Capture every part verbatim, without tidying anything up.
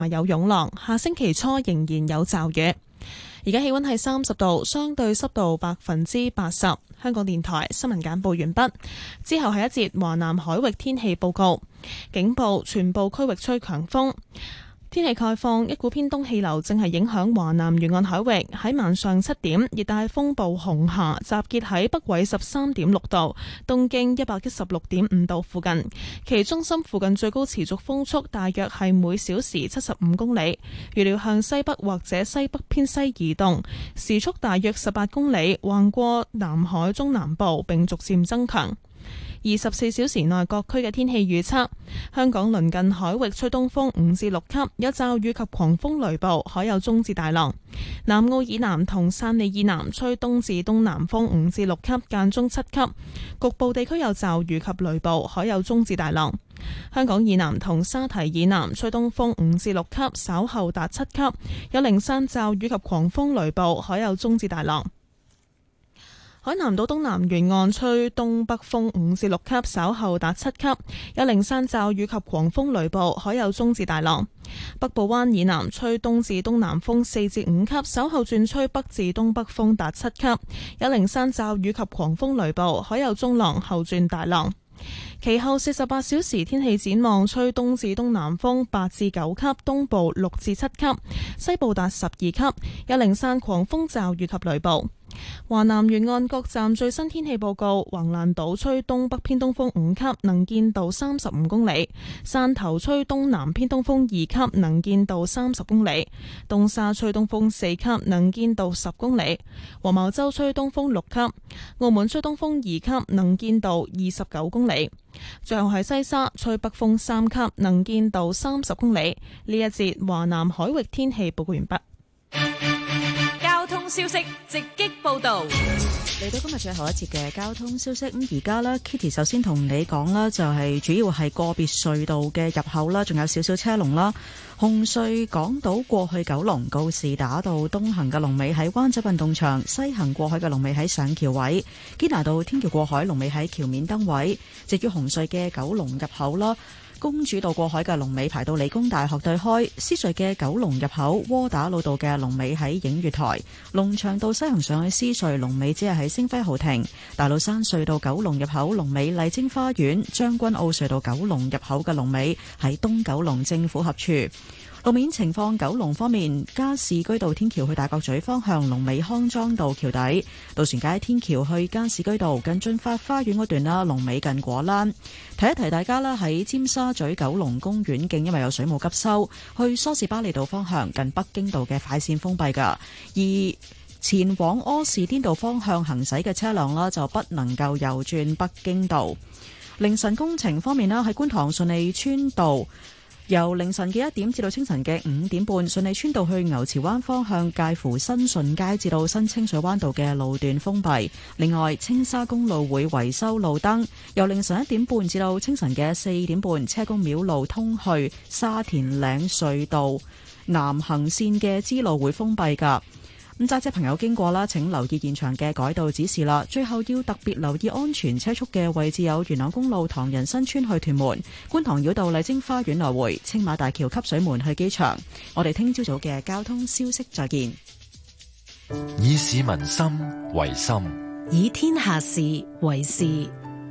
有湧浪，下星期初仍然有驟雨。而家氣溫係三十度，相對濕度百分之八十。香港電台新聞簡報完畢，之後係一節華南海域天氣報告。警報，全部區域吹強風。天氣概況，一股偏東氣流正係影響華南沿岸海域。喺晚上七點，熱帶風暴紅霞集結喺北緯十三點六度、東經一百一十六點五度附近，其中心附近最高持續風速大約係每小時七十五公里，預料向西北或者西北偏西移動，時速大約十八公里，橫過南海中南部並逐漸增強。二十四小時內各區嘅天氣預測：香港鄰近海域吹東風五至六級，有驟雨及狂風雷暴，海有中至大浪。南澳以南同汕尾以南吹東至東南風五至六級，間中七級，局部地區有驟雨及雷暴，海有中至大浪。香港以南同沙堤以南吹東風五至六級，稍後達七級，有零散驟雨及狂風雷暴，海有中至大浪。海南島東南沿岸吹東北風五至六級，稍後達七級，有零散驟雨及狂風雷暴，海有中至大浪。北部灣以南吹東至東南風四至五級，稍後轉吹北至東北風達七級，有零散驟雨及狂風雷暴，海有中浪，後轉大浪。其後四十八小時天氣展望，吹東至東南風八至九級，東部六至七級，西部達十二級，有零散狂風驟雨及雷暴。華南沿岸各站最新天氣報告：橫瀾島吹東北偏東風五級，能見度三十五公里；汕頭吹東南偏東風二級，能見度三十公里；東沙吹東風四級，能見度十公里；黃茅洲吹東風六級；澳門吹東風二級，能見度二十九公里。最後係西沙吹北風三級，能見度三十公里。呢一節華南海域天氣報告完畢。 交通消息直擊報道， 嚟到今日最後一節嘅交通消息。咁而家呢 Kitty 首先同你講啦，就係主要係個別隧道嘅入口啦，仲有少少車龍啦。紅隧港島過去九龍告士打道東行嘅龍尾喺灣仔運動場，西行過海嘅龍尾喺上橋位。堅拿道天橋過海龍尾喺橋面燈位。至於紅隧嘅九龍入口啦，公主道過海嘅龍尾排到理工大學對開，獅隧嘅九龍入口窩打老道嘅龍尾喺映月台，龍翔道西行上去獅隧龍尾只係喺星輝豪庭，大老山隧道九龍入口龍尾麗晶花園，將軍澳隧道九龍入口嘅龍尾喺東九龍政府合署。路面情況，九龍方面，加士居道天橋去大角咀方向龍尾康莊道橋底，渡船街天橋去加士居道近駿發花園嗰段啦，龍尾近果欄。提一提大家啦，喺尖沙咀九龍公園徑因為有水務急修，去梳士巴利道方向近北京道嘅快線封閉㗎，而前往柯士甸道方向行駛嘅車輛啦就不能夠右轉北京道。凌晨工程方面啦，喺觀塘順利村道，由凌晨嘅一點至到清晨嘅五點半，順利村道去牛池灣方向介乎新順街至到新清水灣道嘅路段封閉。另外，青沙公路會維修路燈，由凌晨一點半至到清晨嘅四點半，車公廟路通去沙田嶺隧道南行線嘅支路會封閉㗎。咁揸車朋友經過啦，請留意現場嘅改道指示啦。最後要特別留意安全車速嘅位置有元朗公路唐人新村去屯門、觀塘繞道麗晶花園來回、青馬大橋汲水門去機場。我哋聽朝早嘅交通消息再見。 以市民心為心， 以天下事為事。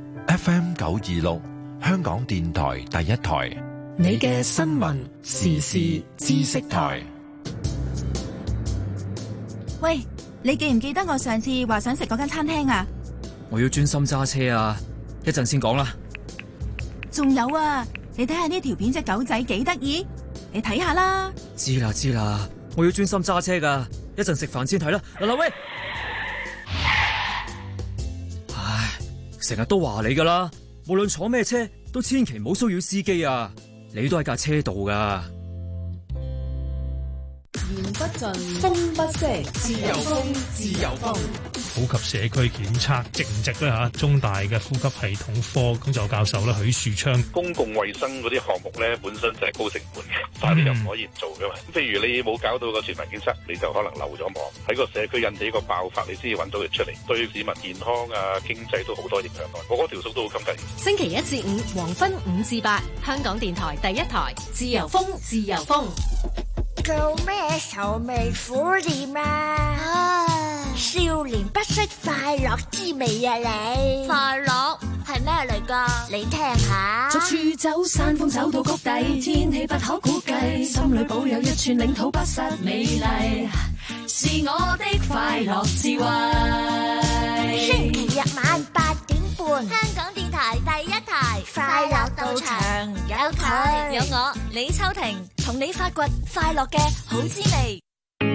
F M 九二六香港電台第一台， 你嘅新聞時事知識台。 喂，你記唔記得我上次話想食嗰間餐廳啊？ 我要專心揸車啊，一陣先講啦。 仲有啊，你睇下呢條片隻狗仔幾得意，你睇下啦。 知啦知啦，我要專心揸車噶，一陣食飯先睇啦。嗱嗱喂，唉，成日都話你噶啦，無論坐咩車都千祈唔好騷擾司機啊，你都喺架車度噶。 言不盡，風不息，自由風，自由風。 普及社區檢測值唔值咧嚇？中大嘅呼吸系統科講座教授咧許樹昌， 公共衛生嗰啲項目咧本身就係高成本嘅，但係你又唔可以唔做嘅嘛。譬如你冇搞到個全民檢測，你就可能漏咗網，喺個社區引起一個爆發，你先至揾到佢出嚟，對市民健康啊、經濟都好多影響。我嗰條數都好緊計。 星期一至五黃昏五至八，香港電台第一台，自由風，自由風。 做咩愁眉苦臉啊？唉，少年不識快樂滋味啊你！快樂係咩嚟㗎？你聽下。 逐處走，山峰走到谷底，天氣不可估計，心裏保有一寸領土不失美麗，是我的快樂智慧。 星期日晚八點半， 香港電台第一台， 快樂到場有佢， 有我李秋婷，同你發掘快樂嘅好滋味。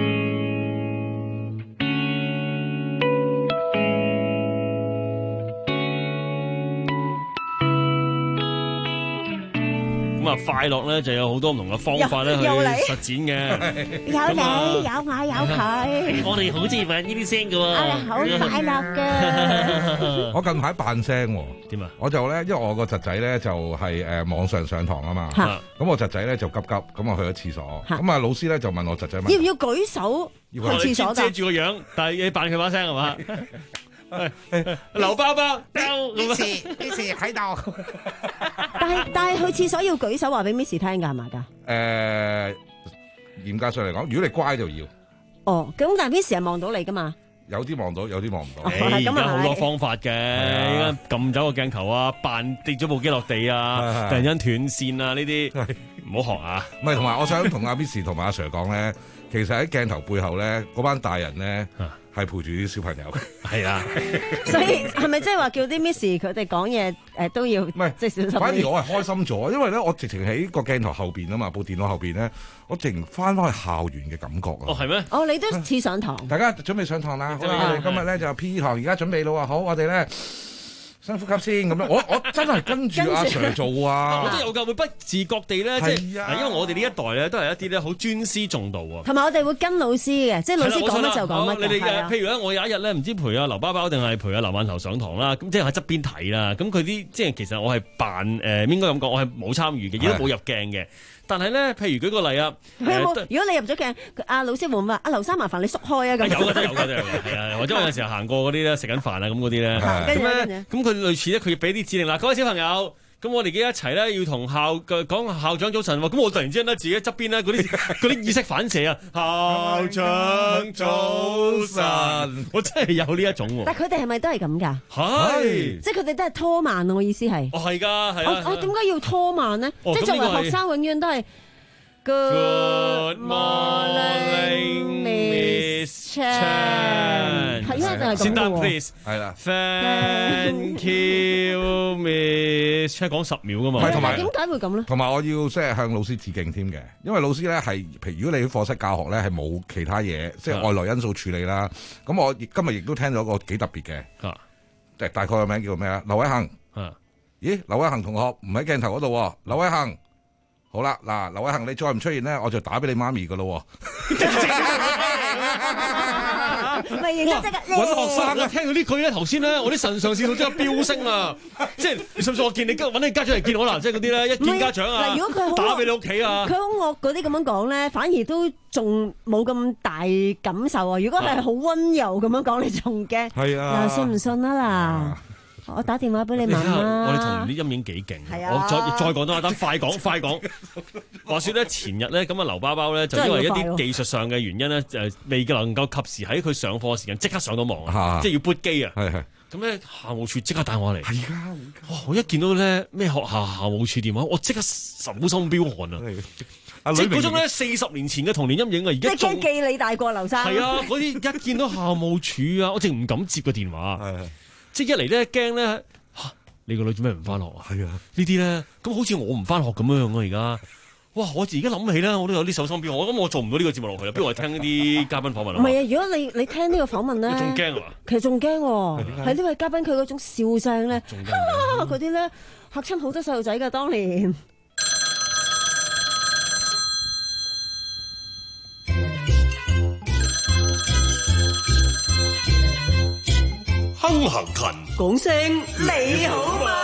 咁啊，快樂咧就有好多唔同嘅方法咧去實踐嘅。 有你，有我，有佢。 我哋好似扮呢啲聲嘅喎。 我哋好快樂嘅。 我近排扮聲喎。 點啊？ 我就咧，因為我個侄仔咧就係誒網上上堂啊嘛。咁我侄仔咧就急急，咁我去咗廁所。咁啊老師咧就問我侄仔問要唔要舉手去廁所㗎？ 遮住個樣，但係你扮佢把聲係嘛？劉包包， 呢次呢次喺度。 但係但係去廁所要舉手話俾 Miss 聽㗎係嘛㗎？ 誒，嚴格上嚟講，如果你乖就要。 哦，咁但係 Miss 係望到你㗎嘛？ 有啲望到，有啲望唔到。 而家好多方法嘅，撳走個鏡頭啊，扮跌咗部機落地啊，突然間斷線啊，呢啲唔好學啊！ 唔係，同埋我想同阿 Miss 同埋阿 Sir 講咧，其實喺鏡頭背後咧，嗰班大人咧。係陪住啲小朋友， 係啊， 所以係咪即係話叫啲 Miss 佢哋講嘢誒都要，唔係即係小心。 反而我係開心咗，因為咧我直情喺個鏡頭後邊啊嘛，部電腦後邊咧，我直情翻返去校園嘅感覺啊！ 哦，係咩？ 哦，你都似上堂。 大家準備上堂啦，好啦，我哋今日咧就 P E 堂，而家準備咯喎，好，我哋咧。深呼吸先咁樣，我我真係跟住阿 Sir 做啊！ 我都有㗎，會不自覺地咧，即係因為我哋呢一代咧都係一啲咧好尊師重道喎。 同埋我哋會跟老師嘅，即係老師講乜就講乜。 你哋譬如咧，我有一日咧，唔知陪阿劉包包定係陪阿劉饅頭上堂啦，咁即係喺側邊睇啦。咁佢啲即係其實我係扮誒，應該咁講，我係冇參與嘅，亦都冇入鏡嘅。但係咧，譬如舉個例啊， 如果你入咗鏡，阿老師會唔會話阿劉生麻煩你縮開啊？咁有嘅都有嘅都有嘅，係啊，或者我有時候行過嗰啲咧食緊飯啊咁嗰啲咧，咁咧咁佢類似咧，佢要俾啲指令啦，各位小朋友。咁我哋幾一齊咧，要同校嘅講校長早晨喎。咁我突然之間咧，自己側邊咧嗰啲嗰啲意識反射啊，校長早晨，我真係有呢一種喎。 但係佢哋係咪都係咁㗎？ 係， 即係佢哋都係拖慢啊！我意思係。 哦，係㗎，係啊。 我我點解要拖慢咧？即係作為學生，永遠都係 Good morning, Miss Chan。係啊，就係咁喎。 先得 please， 係啦。 Thank you, Miss Chan。講十秒㗎嘛。 係同埋點解會咁咧？ 同埋我要即係向老師致敬添嘅，因為老師咧係，譬如如果你喺課室教學咧係冇其他嘢，即係外來因素處理啦。咁我今日亦都聽咗個幾特別嘅，誒大概個名叫咩啊？劉偉恒。咦，劉偉恒同學唔喺鏡頭嗰度喎，劉偉恒。好啦，嗱，劉偉恒，你再唔出現咧，我就打俾你媽咪噶咯。 咪而家即刻揾學生啊！聽到呢句咧，頭先咧，我啲腎上腺素即刻飆升啊！即係你信唔信我見你今日揾你家長嚟見我啦？即係嗰啲咧，一見家長啊， 如果佢打俾你屋企啊， 佢好惡嗰啲咁樣講咧，反而都仲冇咁大感受啊！如果係好温柔咁樣講，你仲驚？係啊，嗱，信唔信啊嗱？我打電話俾你媽媽。 我哋童年啲陰影幾勁。 係啊。 我再再講多一單，快講快講。話説咧，前日咧，咁啊，劉包包咧就因為一啲技術上嘅原因咧，誒未能夠及時喺佢上課嘅時間即刻上到網啊，即係要撥機啊。係係。咁咧，校務處即刻打我嚟。係啊。哇！我一見到咧咩學校校務處電話，我即刻手心飆汗啊！即係嗰種咧四十年前嘅童年陰影啊，而家仲即係記你大過劉生。 係啊！嗰啲一見到校務處啊，我淨唔敢接個電話。係。即係一嚟咧驚咧嚇，你個女做咩唔翻學啊？係啊，呢啲咧咁好似我唔翻學咁樣啊！而家哇，我而家諗起咧，我都有啲手心飆汗。我諗我做唔到呢個節目落去啦，不如我聽呢啲嘉賓訪問啦。 唔係啊，如果你你聽呢個訪問咧， 仲驚啊嘛？ 其實仲驚喎，係呢位嘉賓佢嗰種笑聲咧，嗰啲咧嚇親好多細路仔㗎，當年。 亨行勤， 講聲你好嘛。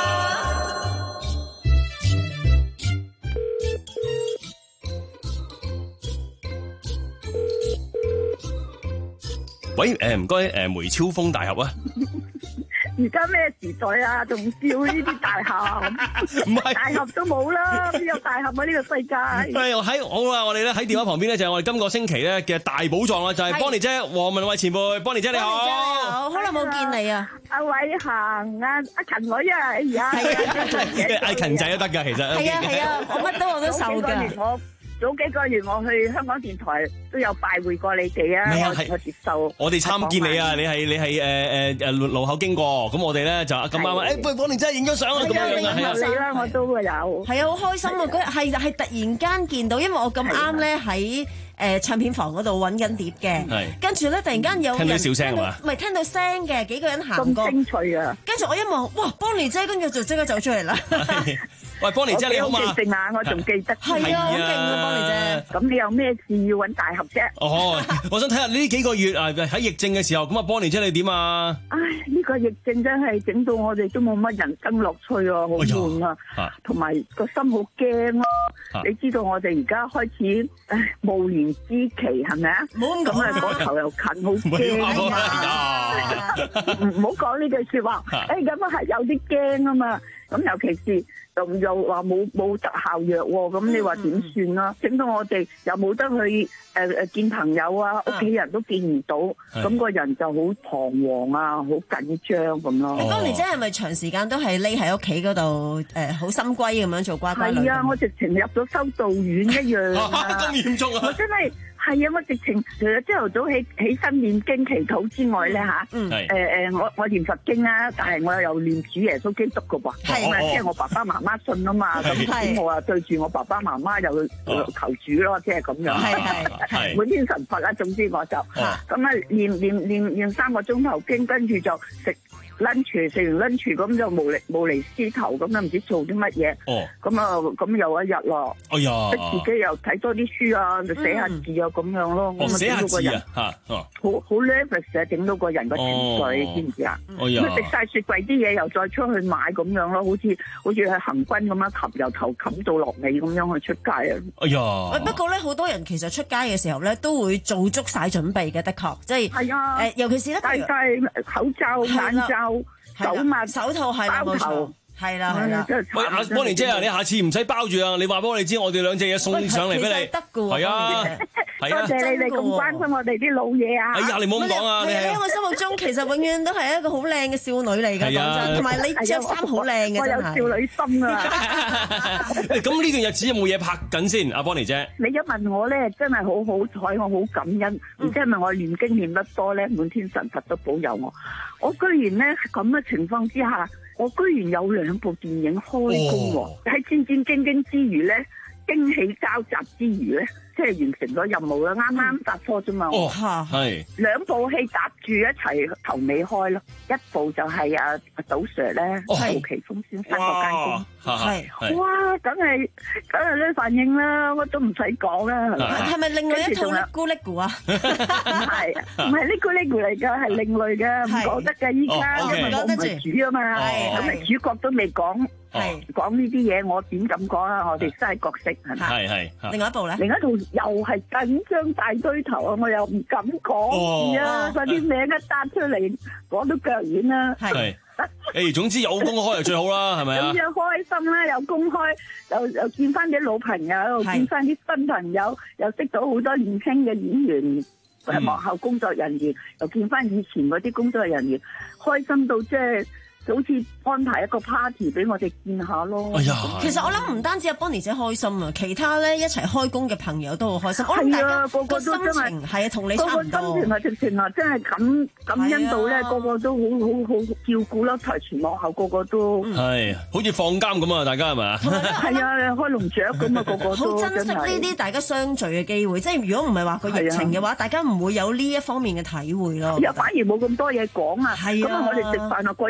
喂，誒唔該，誒梅超風大俠啊！ 而家咩時代啊？仲笑呢啲大俠？ 唔係大俠都冇啦，邊有大俠啊？呢個世界。 係喺好啦，我哋咧喺電話旁邊咧就係我哋今個星期咧嘅大寶藏啦，就係 Bonnie 姐黃文慧前輩 ，Bonnie 姐你好。 好，好耐冇見你啊！ 阿偉行啊，阿勤女啊，哎呀， 係啊，嗌勤仔都得㗎，其實。 係啊係啊，我乜都我都受㗎。 早幾個月我去香港電台都有拜會過你哋啊，我我接受。 我哋參見你啊，你係你係誒誒誒路口經過，咁我哋咧就咁啱誒，不如幫你真係影咗相啊，咁樣樣啊， 係啊，你啦，我都會有。 係啊，好開心啊！嗰日係係突然間見到，因為我咁啱咧喺誒唱片房嗰度揾緊碟嘅，跟住咧突然間有人聽到小聲係嘛？ 唔係聽到聲嘅，幾個人行過， 咁精粹啊！ 跟住我一望，哇，Bonnie姐，跟住就即刻走出嚟啦。 喂，Bonnie姐你好嘛？ 我記性啊，我仲記得。 係啊，好勁啊，Bonnie姐。 咁你有咩事要揾大俠啫？ 哦，我想睇下呢幾個月啊喺疫症嘅時候，咁啊 Bonnie姐你點啊？ 唉，呢個疫症真係整到我哋都冇乜人生樂趣啊，好悶啊，同埋個心好驚咯。你知道我哋而家開始唉暮年之期係咪啊？ 冇咁啊，個頭又近，好驚啊！唔唔好講呢句説話。誒咁啊係有啲驚啊嘛。咁尤其是又又話冇冇特效藥喎，咁你話點算啦？整到我哋又冇得去誒誒見朋友啊，屋企人都見唔到，咁個人就好彷徨啊，好緊張咁咯。 Bonnie姐係咪長時間都係匿喺屋企嗰度誒，好心乖咁樣做乖乖女？ 係啊，我直情入咗修道院一樣啊！ 咁嚴重啊！ 我真係。係啊，我直情除咗朝頭早起起身念經祈禱之外咧嚇，誒誒我我念佛經啦，但係我又念主耶穌基督嘅喎，咁啊即係我爸爸媽媽信啊嘛，咁咁我啊對住我爸爸媽媽又求主咯，即係咁樣， 係係係滿天神佛啦，總之我就咁啊念念念念三個鐘頭經，跟住就食。lunch 食完 lunch 咁就無厘無厘絲頭咁啊，唔知做啲乜嘢。哦，咁啊咁又一日咯。哎呀，自己又睇多啲書啊，就寫下字啊咁樣咯。 哦，寫下字啊，嚇， 好好 nervous 啊，整到個人個情緒，知唔知啊？哎呀，食晒雪櫃啲嘢又再出去買咁樣咯，好似好似係行軍咁樣，冚由頭冚到落尾咁樣去出街啊。 哎呀， 不過咧，好多人其實出街嘅時候咧，都會做足晒準備嘅，的確，即係係啊， 誒，尤其是咧， 戴晒口罩、眼罩。手襪、 手套係包頭，係啦係啦。 喂，阿 Bonnie姐啊，你下次唔使包住啊，你話俾我哋知，我哋兩隻嘢送上嚟俾你。 得㗎喎， 係啊，係啊。 多謝你哋咁關心我哋啲老嘢啊！ 哎呀，你唔好咁講啊！你喺我心目中其實永遠都係一個好靚嘅少女嚟㗎，講真。同埋你着衫好靚嘅， 我有少女心啊！ 咁呢段日子有冇嘢拍緊先？阿 Bonnie姐， 你一問我咧，真係好好彩，我好感恩。唔知係咪我念經念得多咧，滿天神佛都保佑我。我居然咧咁嘅情況之下，我居然有兩部電影開工喎！喺戰戰兢兢之餘咧，驚喜交集之餘咧，即係完成咗任務啦，啱啱搭科啫嘛。 哦，係兩部戲搭住一齊頭尾開咯，一部就係阿阿杜 Sir 咧，杜琪峰先生嗰間公司，係哇，梗係梗係呢反應啦，我都唔使講啦。 係咪另外一套呢咕哩咕啊？唔係唔係呢咕哩咕嚟㗎，係另類嘅，唔講得㗎依家，因為我唔係主啊嘛，咁啊主角都未講。係講呢啲嘢，我點敢講啊？我哋嘥角色係咪？ 係係。 另外一部咧？ 另一套又係緊張大堆頭啊！我又唔敢講啊！嗰啲名一答出嚟，講到腳軟啦。 係。誒，總之有公開就最好啦，係咪啊？ 咁樣開心啦，又公開，又又見翻啲老朋友，又見翻啲新朋友，又識到好多年輕嘅演員，誒幕後工作人員，又見翻以前嗰啲工作人員，開心到即係。好似安排一個 party 俾我哋見下咯。 哎呀， 其實我諗唔單止阿 Bonnie 姐開心啊，其他咧一齊開工嘅朋友都好開心。 係啊，個個都真係係啊，同你差唔多。 個個心情啊，直情啊，真係感感恩到咧，個個都好好好照顧啦，台前幕後個個都係，好似放監咁啊！大家係咪啊？ 係啊，開籠雀咁啊，個個都好珍惜呢啲大家相聚嘅機會。即係如果唔係話個疫情嘅話，大家唔會有呢一方面嘅體會咯。 又反而冇咁多嘢講啊。 係啊， 咁啊，我哋食飯啊，各有各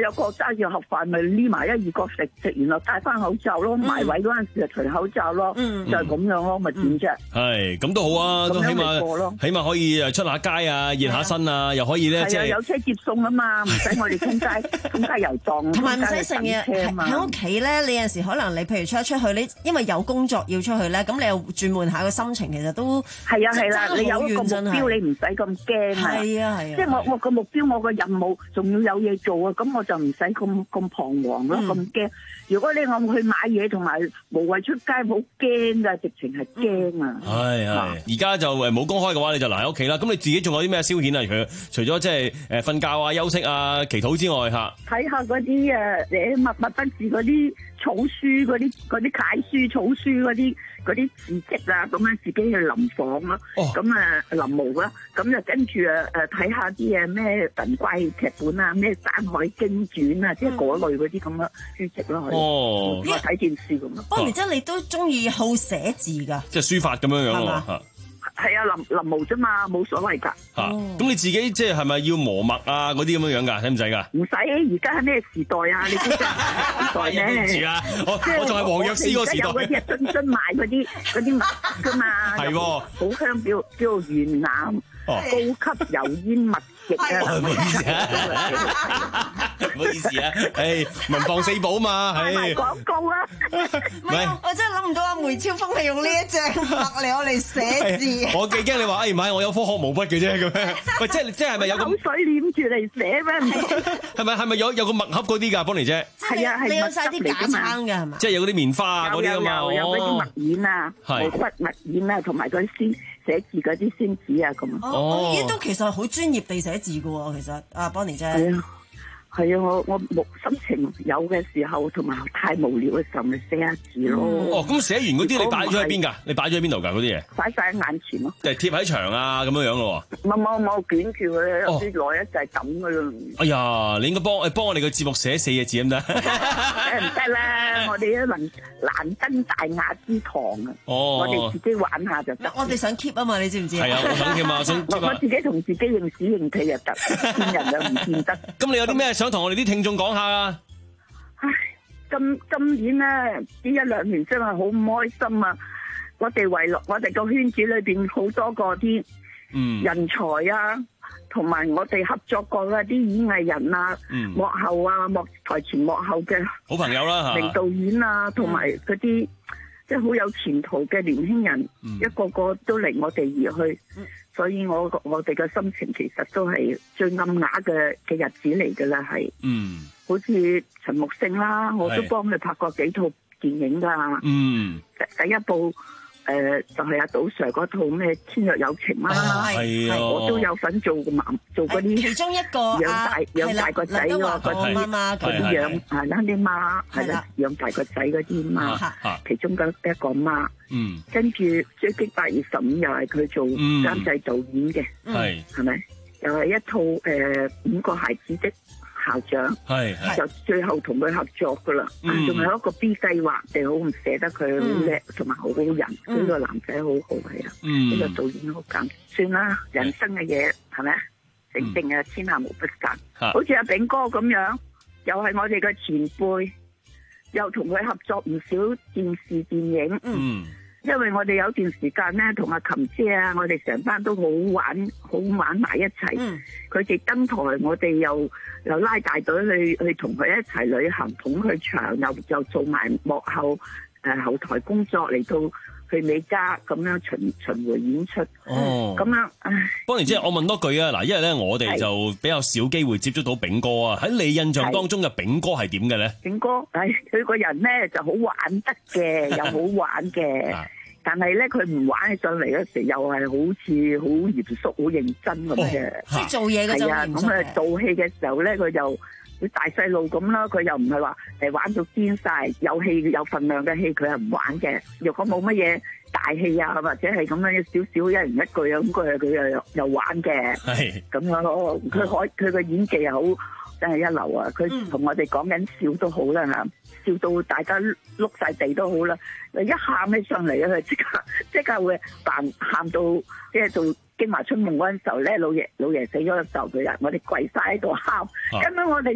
揸住盒飯咪匿埋一二角食食，然後戴翻口罩咯，埋位嗰陣時就除口罩咯，就係咁樣咯，咪點啫？ 係咁都好啊，都起碼起碼可以誒出下街啊，熱下身啊，又可以咧即係有車接送啊嘛，唔使我哋通街通街遊蕩， 同埋唔使成日喺屋企咧。你有陣時可能你譬如出一出去，你因為有工作要出去咧，咁你又轉換下個心情，其實都係啊係啦，你有一個目標，你唔使咁驚啊。係啊係啊，即係我我個目標，我個任務仲要有嘢做啊，咁我就唔使咁咁彷徨咯，咁驚。如果你我去買嘢同埋無謂出街，好驚噶，直情係驚啊！ 係係，而家就誒冇公開嘅話，你就留喺屋企啦。咁你自己仲有啲咩消遣啊？佢除咗即係誒瞓覺啊、休息啊、祈禱之外，嚇睇下嗰啲誒誒密密不字嗰啲草書、嗰啲嗰啲楷書、草書嗰啲嗰啲字跡啊，咁樣自己去臨房咯。咁啊臨摹啦，咁就跟住誒誒睇下啲誒咩神怪劇本啊，咩《山海經傳》啊，即係嗰類嗰啲咁嘅書籍咯。哦，咁啊睇電視咁咯。 不過真你都中意好寫字㗎， 即係書法咁樣樣喎。 係啊，臨臨摹啫嘛，冇所謂㗎。 嚇，咁你自己即係係咪要磨墨啊嗰啲咁樣樣㗎？使唔使㗎？ 唔使，而家係咩時代啊？你知唔知時代咩？ 啊！我我仲係黃藥師個時代。 有嗰啲樽樽賣嗰啲嗰啲墨㗎嘛。係喎，好香，叫叫元藍高級油煙墨液啊！ 唔好意思啊，唔好意思啊，誒文房四寶嘛，係賣廣告啊！ 唔係，我真係諗唔到阿梅超風係用呢一隻墨嚟我嚟寫字。 我幾驚你話，誒唔係，我有科學毛筆嘅啫咁樣。喂，即係即係係咪有個口水黏住嚟寫咩？ 係咪係咪有有個墨盒嗰啲㗎，邦妮姐？ 係啊係， 你有晒啲假撐㗎係嘛？ 即係有嗰啲棉花啊嗰啲啊嘛。 有有嗰啲墨硯啊，毛筆墨硯啊，同埋嗰啲先寫字嗰啲宣紙啊咁。 哦，咦都其實好專業地寫字㗎喎，其實阿 Bonnie 姐。 係啊，係啊，我我冇心情有嘅時候，同埋太無聊嘅時候，咪寫下字咯。 哦，咁寫完嗰啲你擺咗喺邊㗎？你擺咗喺邊度㗎？嗰啲嘢擺晒喺眼前咯。 就係貼喺牆啊咁樣樣咯喎。 冇冇冇捲住佢，有啲耐一就係咁㗎啦。 哎呀，你應該幫誒幫我哋個節目寫四隻字咁得。 誒唔得啦，我哋都能難登大雅之堂啊！ 哦， 我哋自己玩下就得。 我哋想 keep 啊嘛，你知唔知啊？ 係啊，我想 keep 啊，想 keep 我自己同自己認屎認屁就得，見人就唔見得。 咁你有啲咩想同我哋啲聽眾講下啊？ 唉，今今年咧呢一兩年真係好唔開心啊！我哋圍落我哋個圈子裏邊好多個啲人才啊，同埋我哋合作過嘅啲演藝人啊，幕後啊、幕台前幕後嘅好朋友啦， 名導演啊，同埋嗰啲即係好有前途嘅年輕人，一個個都離我哋而去，所以我我哋嘅心情其實都係最暗啞嘅嘅日子嚟㗎啦，係。嗯。好似陳木勝啦，我都幫佢拍過幾套電影噶。嗯，第第一部誒、呃、就係、是、阿杜 Sir 嗰套咩《天若有情》啦，係啊，我都有份做個媽，做嗰啲其中一個養大養大個仔喎，嗰啲媽媽嗰啲養係啦啲媽係啦養大個仔嗰啲媽，其中嘅一個媽。嗯，跟住《追擊八月十五》又係佢做監製導演嘅，係係咪？又係一套誒、呃、五個孩子的校長，係就最後同佢合作噶啦，仲、嗯、有一個 B 計劃，你好唔捨得佢，好叻，同埋好好人，呢、嗯、個男仔好好係啊，呢、嗯、個導演好簡，算啦，人生嘅嘢係咪？整定啊，天下無不散，嗯、好似阿炳哥咁樣，又係我哋嘅前輩，又同佢合作唔少電視電影，嗯。因為我哋有段時間咧，同阿琴姐啊，我哋成班都好玩，好玩埋一齊。佢哋、嗯、登台，我哋又又拉大隊去去同佢一齊旅行，捧佢場，又又做埋幕後誒、呃、後台工作嚟到去美加咁樣巡巡迴演出。哦，咁樣唉。 邦妮姐，我問多句啊，嗱，因為咧我哋就比較少機會接觸到炳哥啊。喺你印象當中嘅炳哥係點嘅咧？ 炳哥，唉，佢個人咧就好玩得嘅，又好玩嘅。但係咧，佢唔玩起上嚟嗰時，又係好似好嚴肅、好認真咁嘅。 即係做嘢嘅就係啊，咁啊做戲嘅時候咧，佢就佢大細路咁啦。佢又唔係話誒玩到癲晒，有戲有份量嘅戲佢係唔玩嘅。如果冇乜嘢大戲啊，或者係咁樣少少一人一句啊，咁佢佢又又玩嘅。係咁樣咯。佢可佢個演技又好。真係一流啊！佢同我哋講緊笑都好啦嚇，笑到大家碌晒地都好啦。一喊起上嚟咧，佢即刻即刻會扮喊到，即係做京華春夢嗰陣時候咧，老爺老爺死咗嘅時候，佢啊，我哋跪晒喺度喊，咁樣我哋都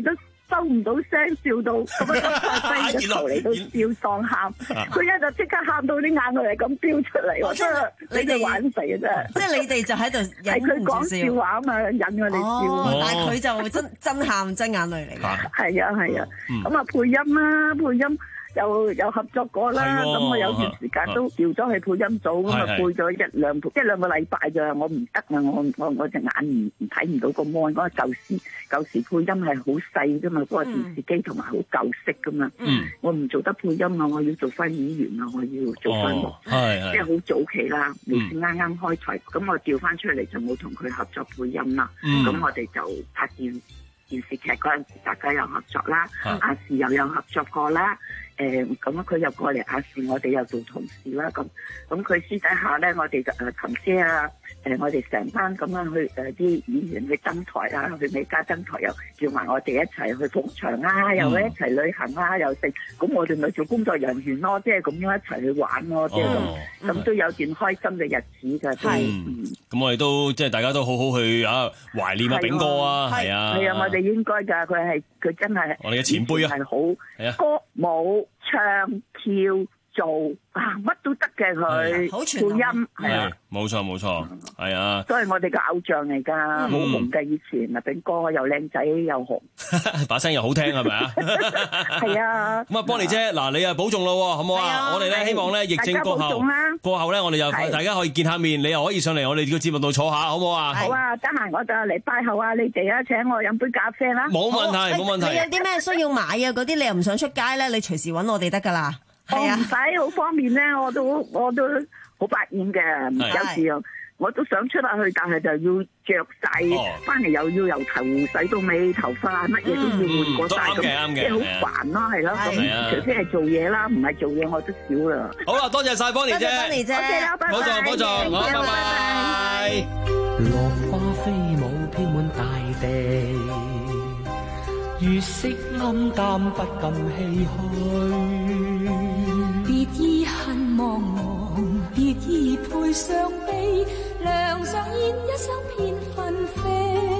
收唔到聲，笑到咁樣低咗頭嚟到笑喪喊，佢一就即刻喊到啲眼淚係咁飆出嚟，我真係你哋玩死啊真係！ 即係你哋就喺度係佢講笑話啊嘛，引我哋笑。 哦，但係佢就真真喊真眼淚嚟嘅。 係啊係啊，咁啊配音啦，配音。又又合作過啦，咁我有段時間都調咗去配音組，咁啊配咗一兩一兩個禮拜咋，我唔得啊，我我我隻眼唔唔睇唔到個 mon，嗰個舊時舊時配音係好細噶嘛，嗰個電視機同埋好舊式噶嘛，我唔做得配音啊，我要做翻演員啊，我要做翻幕，即係好早期啦，未先啱啱開台，咁我調翻出嚟就冇同佢合作配音啦，咁我哋就拍電電視劇嗰陣時，大家有合作啦，亞視又有合作過啦。誒咁佢又過嚟亞視，我哋又做同事啦。咁咁佢私底下咧，我哋就誒琴姐啊，誒我哋成班咁樣去誒啲演員去登台啊，去美加登台又叫埋我哋一齊去捧場啊，又一齊旅行啊，又食。咁我哋咪做工作人員咯，即係咁樣一齊去玩咯，即係咁，咁都有段開心嘅日子㗎。係， 咁我哋都即係大家都好好去啊懷念阿炳哥啊，係啊， 係啊，我哋應該㗎，佢係佢真係我哋嘅前輩啊， 係好歌舞唱跳做啊乜都得嘅佢， 好全配音係啊， 冇錯冇錯，係啊， 都係我哋嘅偶像嚟㗎，好紅嘅以前啊，炳哥又靚仔又紅， 把聲又好聽係咪啊？ 係啊， 咁啊，邦妮姐嗱，你啊保重咯，好唔好啊？我哋咧希望咧疫症過後過後咧，我哋又大家可以見下面，你又可以上嚟我哋呢個節目度坐下，好唔好啊？ 好啊，得閒我就嚟拜候啊，你哋啊，請我飲杯咖啡啦。 冇問題，冇問題。 你有啲咩需要買啊？嗰啲你又唔想出街咧，你隨時揾我哋得㗎啦。 我唔使好方便咧，我都我都好百厭嘅，有時我都想出下去，但係就要着晒，翻嚟又要由頭洗到尾，頭髮乜嘢都要換過晒咁，即係好煩咯，係咯。咁除非係做嘢啦，唔係做嘢我都少啦。 好啦，多謝晒邦妮姐， 邦妮姐， 保重保重，好，拜拜。 落花飛舞飄滿大地，月色暗淡不禁唏噓。 別意恨茫茫，別意配上悲，梁上燕一雙片紛飛。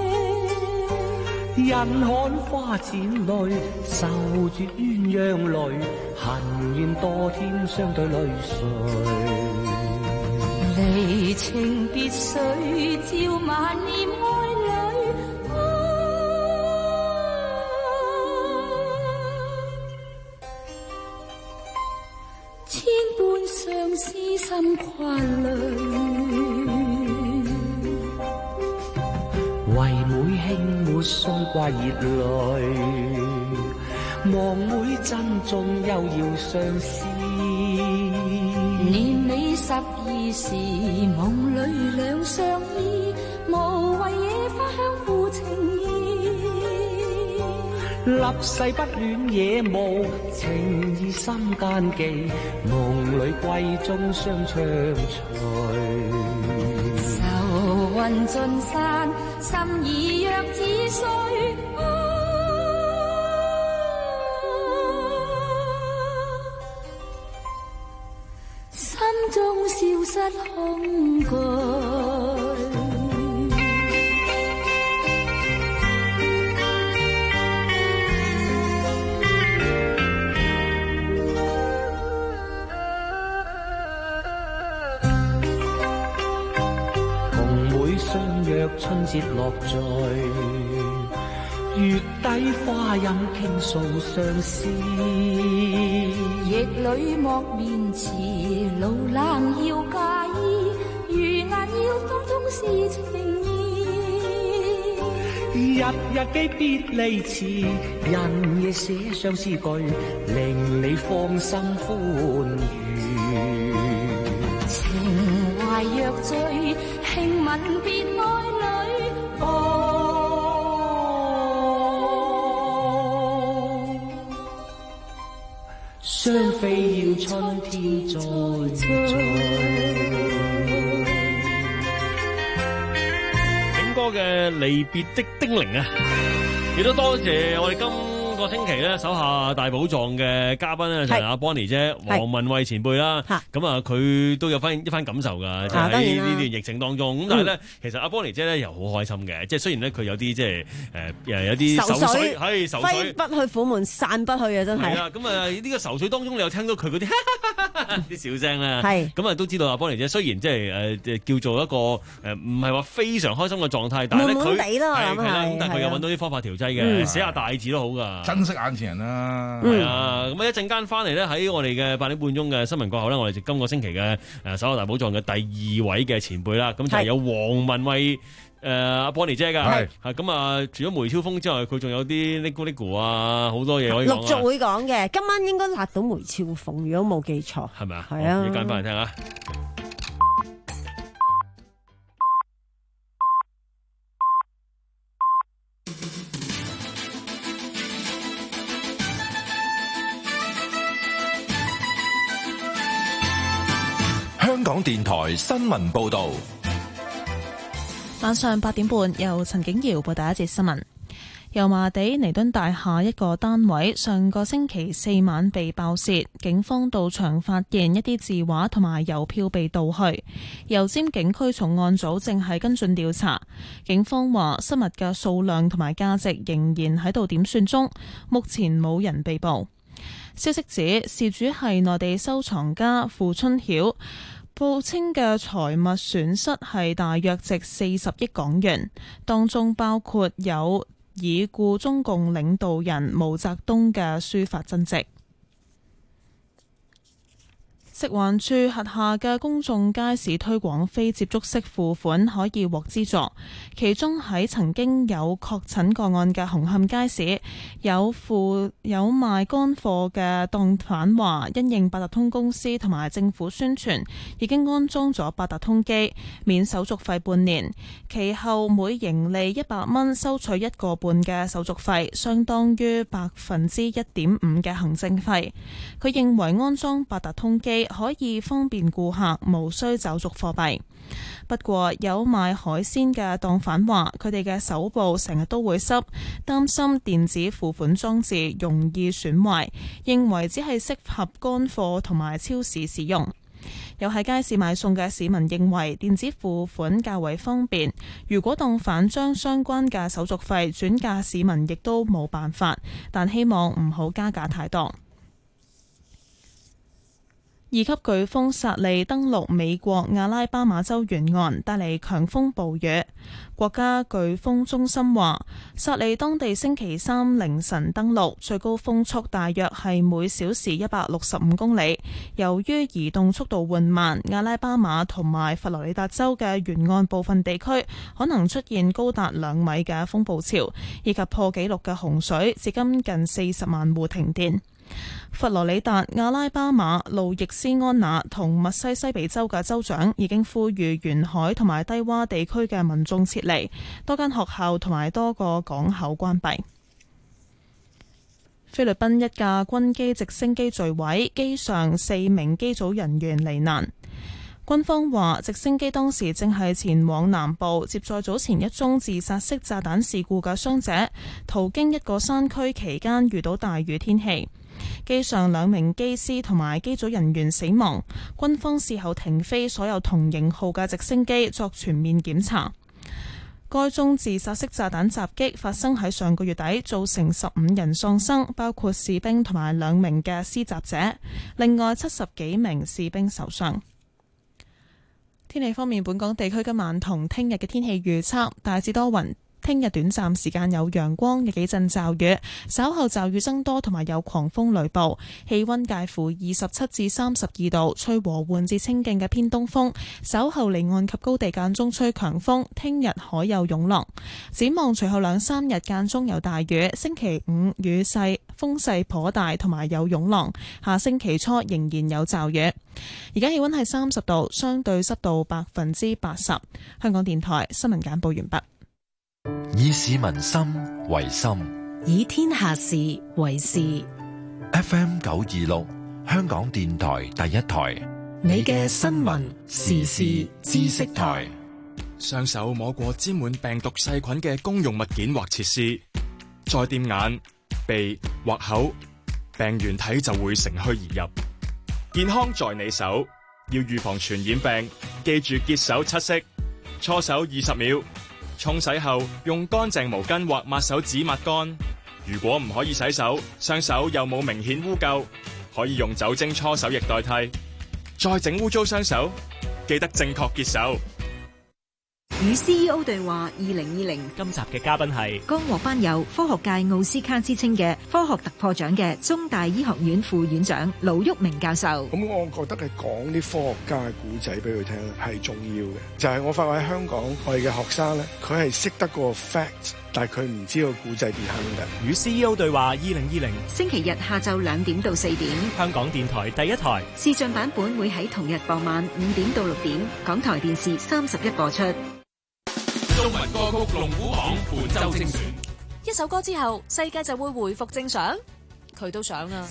人看花濺淚，愁絕鴛鴦淚，恨怨多天相對淚垂。 離情別緒，照萬念愛侶。千般相思心跨淚， 為妹輕抹腮掛熱淚，望妹珍重又要相思。 年尾十二時，夢裏兩相依，無謂野花香付情意。 立誓不戀野霧，情意心間記，夢裏歸中相暢隨。 愁雲盡散，心已若止水。心中消失恐懼。 相約春節樂聚，月底花陰傾訴相思。 夜裏莫面詞，路冷要介意，如眼要當中是情意。 日日記別離詞，人夜寫上詩句，令你芳心歡愉。 情懷若醉，輕吻別愛侶。哦， 雙飛要春天再聚。 炳哥嘅離別的叮嚀啊，亦都多謝我哋今個星期咧，手下大寶藏嘅嘉賓咧就係阿 Bonnie 姐，黃文慧前輩啦。咁啊，佢都有翻一番感受㗎，即係喺呢段疫情當中。咁但係咧，其實阿 Bonnie 姐咧又好開心嘅，即係雖然咧佢有啲即係誒誒有啲愁水，係愁水， 揮不去苦悶，散不去啊！真係。係啊， 咁啊呢個愁水當中，你又聽到佢嗰啲啲笑聲啦。係。咁啊都知道阿 Bonnie 姐雖然即係誒叫做一個誒唔係話非常開心嘅狀態，但係咧佢係係但係佢又揾到啲方法調劑嘅，寫下大字都好㗎。 珍惜眼前人啦。 係啊，咁啊一陣間翻嚟咧喺我哋嘅八點半鐘嘅新聞過後咧，我哋今個星期嘅誒手下大寶藏嘅第二位嘅前輩啦，咁就係有黃文慧誒阿 Bonnie 姐㗎。係係咁啊，除咗梅超風之外，佢仲有啲呢咕呢咕啊，好多嘢可以講。 陸續會講嘅，今晚應該辣到梅超風，如果冇記錯。 係咪啊？ 係啊， 一陣間翻嚟聽下。 香港電台新聞報道， 晚上八點半由陳景瑤報第一節新聞。油麻地彌敦大廈一個單位上個星期四晚被爆竊，警方到場發現一啲字畫同埋郵票被盜去。油尖警區重案組正係跟進調查。警方話失物嘅數量同埋價值仍然喺度點算中，目前冇人被捕。消息指事主係內地收藏家傅春曉。報稱嘅財物損失係大約值四十億港元，當中包括有已故中共領導人毛澤東嘅書法真跡。食環署轄下嘅公眾街市推廣非接觸式付款可以獲資助，其中喺曾經有確診個案嘅紅磡街市，有付有賣乾貨嘅檔販話，因應八達通公司同埋政府宣傳，已經安裝咗八達通機，免手續費半年，其後每盈利一百蚊收取一個半嘅手續費，相當於百分之一點五嘅行政費。佢認為安裝八達通機可以方便顧客，無需找續貨幣。不過有賣海鮮嘅檔販話，佢哋嘅手部成日都會濕，擔心電子付款裝置容易損壞，認為只係適合乾貨同埋超市使用。有喺街市買餸嘅市民認為電子付款較為方便，如果檔販將相關嘅手續費轉嫁市民，亦都冇辦法，但希望唔好加價太多。二級颶風薩利登陸美國阿拉巴馬州沿岸，帶嚟強風暴雨。國家颶風中心話，薩利當地星期三凌晨登陸，最高風速大約係每小時一百六十五公里。由於移動速度緩慢，阿拉巴馬同埋佛羅里達州嘅沿岸部分地區可能出現高達兩米嘅風暴潮，以及破紀錄嘅洪水，至今近四十萬戶停電。佛羅里達、阿拉巴馬、路易斯安那同密西西比州嘅州長已經呼籲沿海同埋低洼地區嘅民眾撤離，多間學校同埋多個港口關閉。菲律賓一架軍機直升機墜毀，機上四名機組人員罹難。軍方話，直升機當時正係前往南部接載早前一宗自殺式炸彈事故嘅傷者，途經一個山區期間遇到大雨天氣。機上兩名機師同埋機組人員死亡，軍方事後停飛所有同型號嘅直升機作全面檢查。該宗自殺式炸彈襲擊發生喺上個月底，造成十五人喪生，包括士兵同埋兩名嘅施襲者，另外七十幾名士兵受傷。天氣方面，本港地區今晚同聽日嘅天氣預測大致多雲。聽日短暫時間有陽光，有幾陣驟雨，稍後驟雨增多，同埋有狂風雷暴。氣溫介乎二十七至三十二度，吹和緩至清勁嘅偏東風。稍後離岸及高地間中吹強風。聽日海有湧浪。展望隨後兩三日間中有大雨，星期五雨勢風勢頗大，同埋有湧浪。下星期初仍然有驟雨。而家氣溫係三十度，相對濕度百分之八十。香港電台新聞簡報完畢。 以市民心為心， 以天下事為事。 F M 九二六，香港電台第一台， 你嘅新聞時事知識台。 雙手摸過沾滿病毒細菌嘅公用物件或設施，再掂眼、 鼻或口，病原體就會乘虛而入。健康在你手，要預防傳染病，記住潔手七式，搓手二十秒，沖洗後用乾淨毛巾或抹手紙抹乾。如果唔可以洗手，雙手又冇明顯污垢，可以用酒精搓手液代替。再整污糟雙手，記得正確潔手。 與 C E O 對話二零二零， 今集嘅嘉賓係剛獲頒有科學界奧斯卡之稱嘅科學突破獎嘅中大醫學院副院長盧煜明教授。 咁我覺得係講啲科學家嘅故仔俾佢聽咧係重要嘅，就係、是、我發覺喺香港我哋嘅學生咧，佢係識得個 fact， 但係佢唔知個故仔 behind 嘅。 與 C E O 對話二零二零， 星期日下晝兩點到四點， 香港電台第一台視像版本會喺同日傍晚五點到六點，港台電視三十一播出。 中文歌曲龍虎榜本周精選， 一首歌之後，世界就會回復正常，佢都想啊。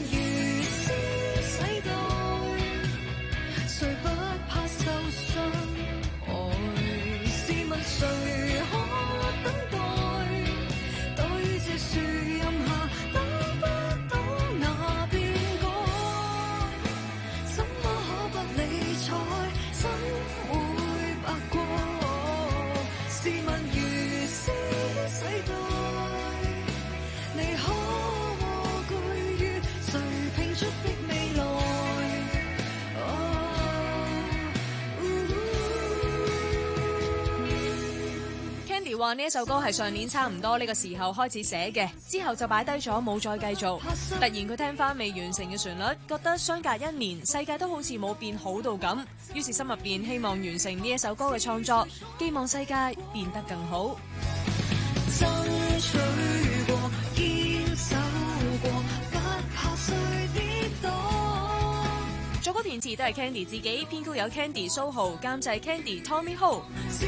話呢一首歌係上年差唔多呢個時候開始寫嘅，之後就擺低咗冇再繼續。突然佢聽翻未完成嘅旋律，覺得相隔一年世界都好似冇變好到咁，於是心入邊希望完成呢一首歌嘅創作，希望世界變得更好。爭取過，堅守過，不怕碎跌倒。作歌填詞都係 Candy 自己，編曲有 Candy 蘇浩，監製 Candy Tommy Ho。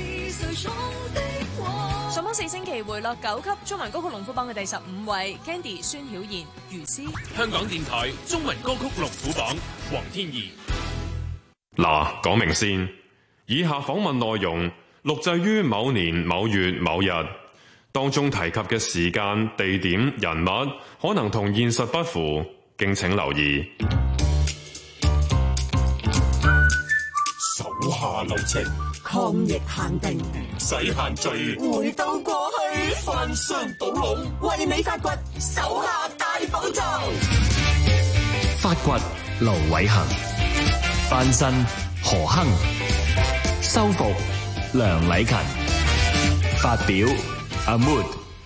上榜四星期回落九級，中文歌曲龍虎榜嘅第十五位 Candy 孫曉妍如斯。 香港電台中文歌曲龍虎榜黃天怡。 嗱，講明先，以下訪問內容錄製於某年某月某日，當中提及嘅時間、地點、人物可能同現實不符，敬請留意。 手下留情， 抗疫限定， 洗限聚， 回到過去， 翻箱倒籠， 為你發掘手下大寶藏。 發掘盧偉恒，翻身何亨，修復梁禮勤，發表阿 Mood。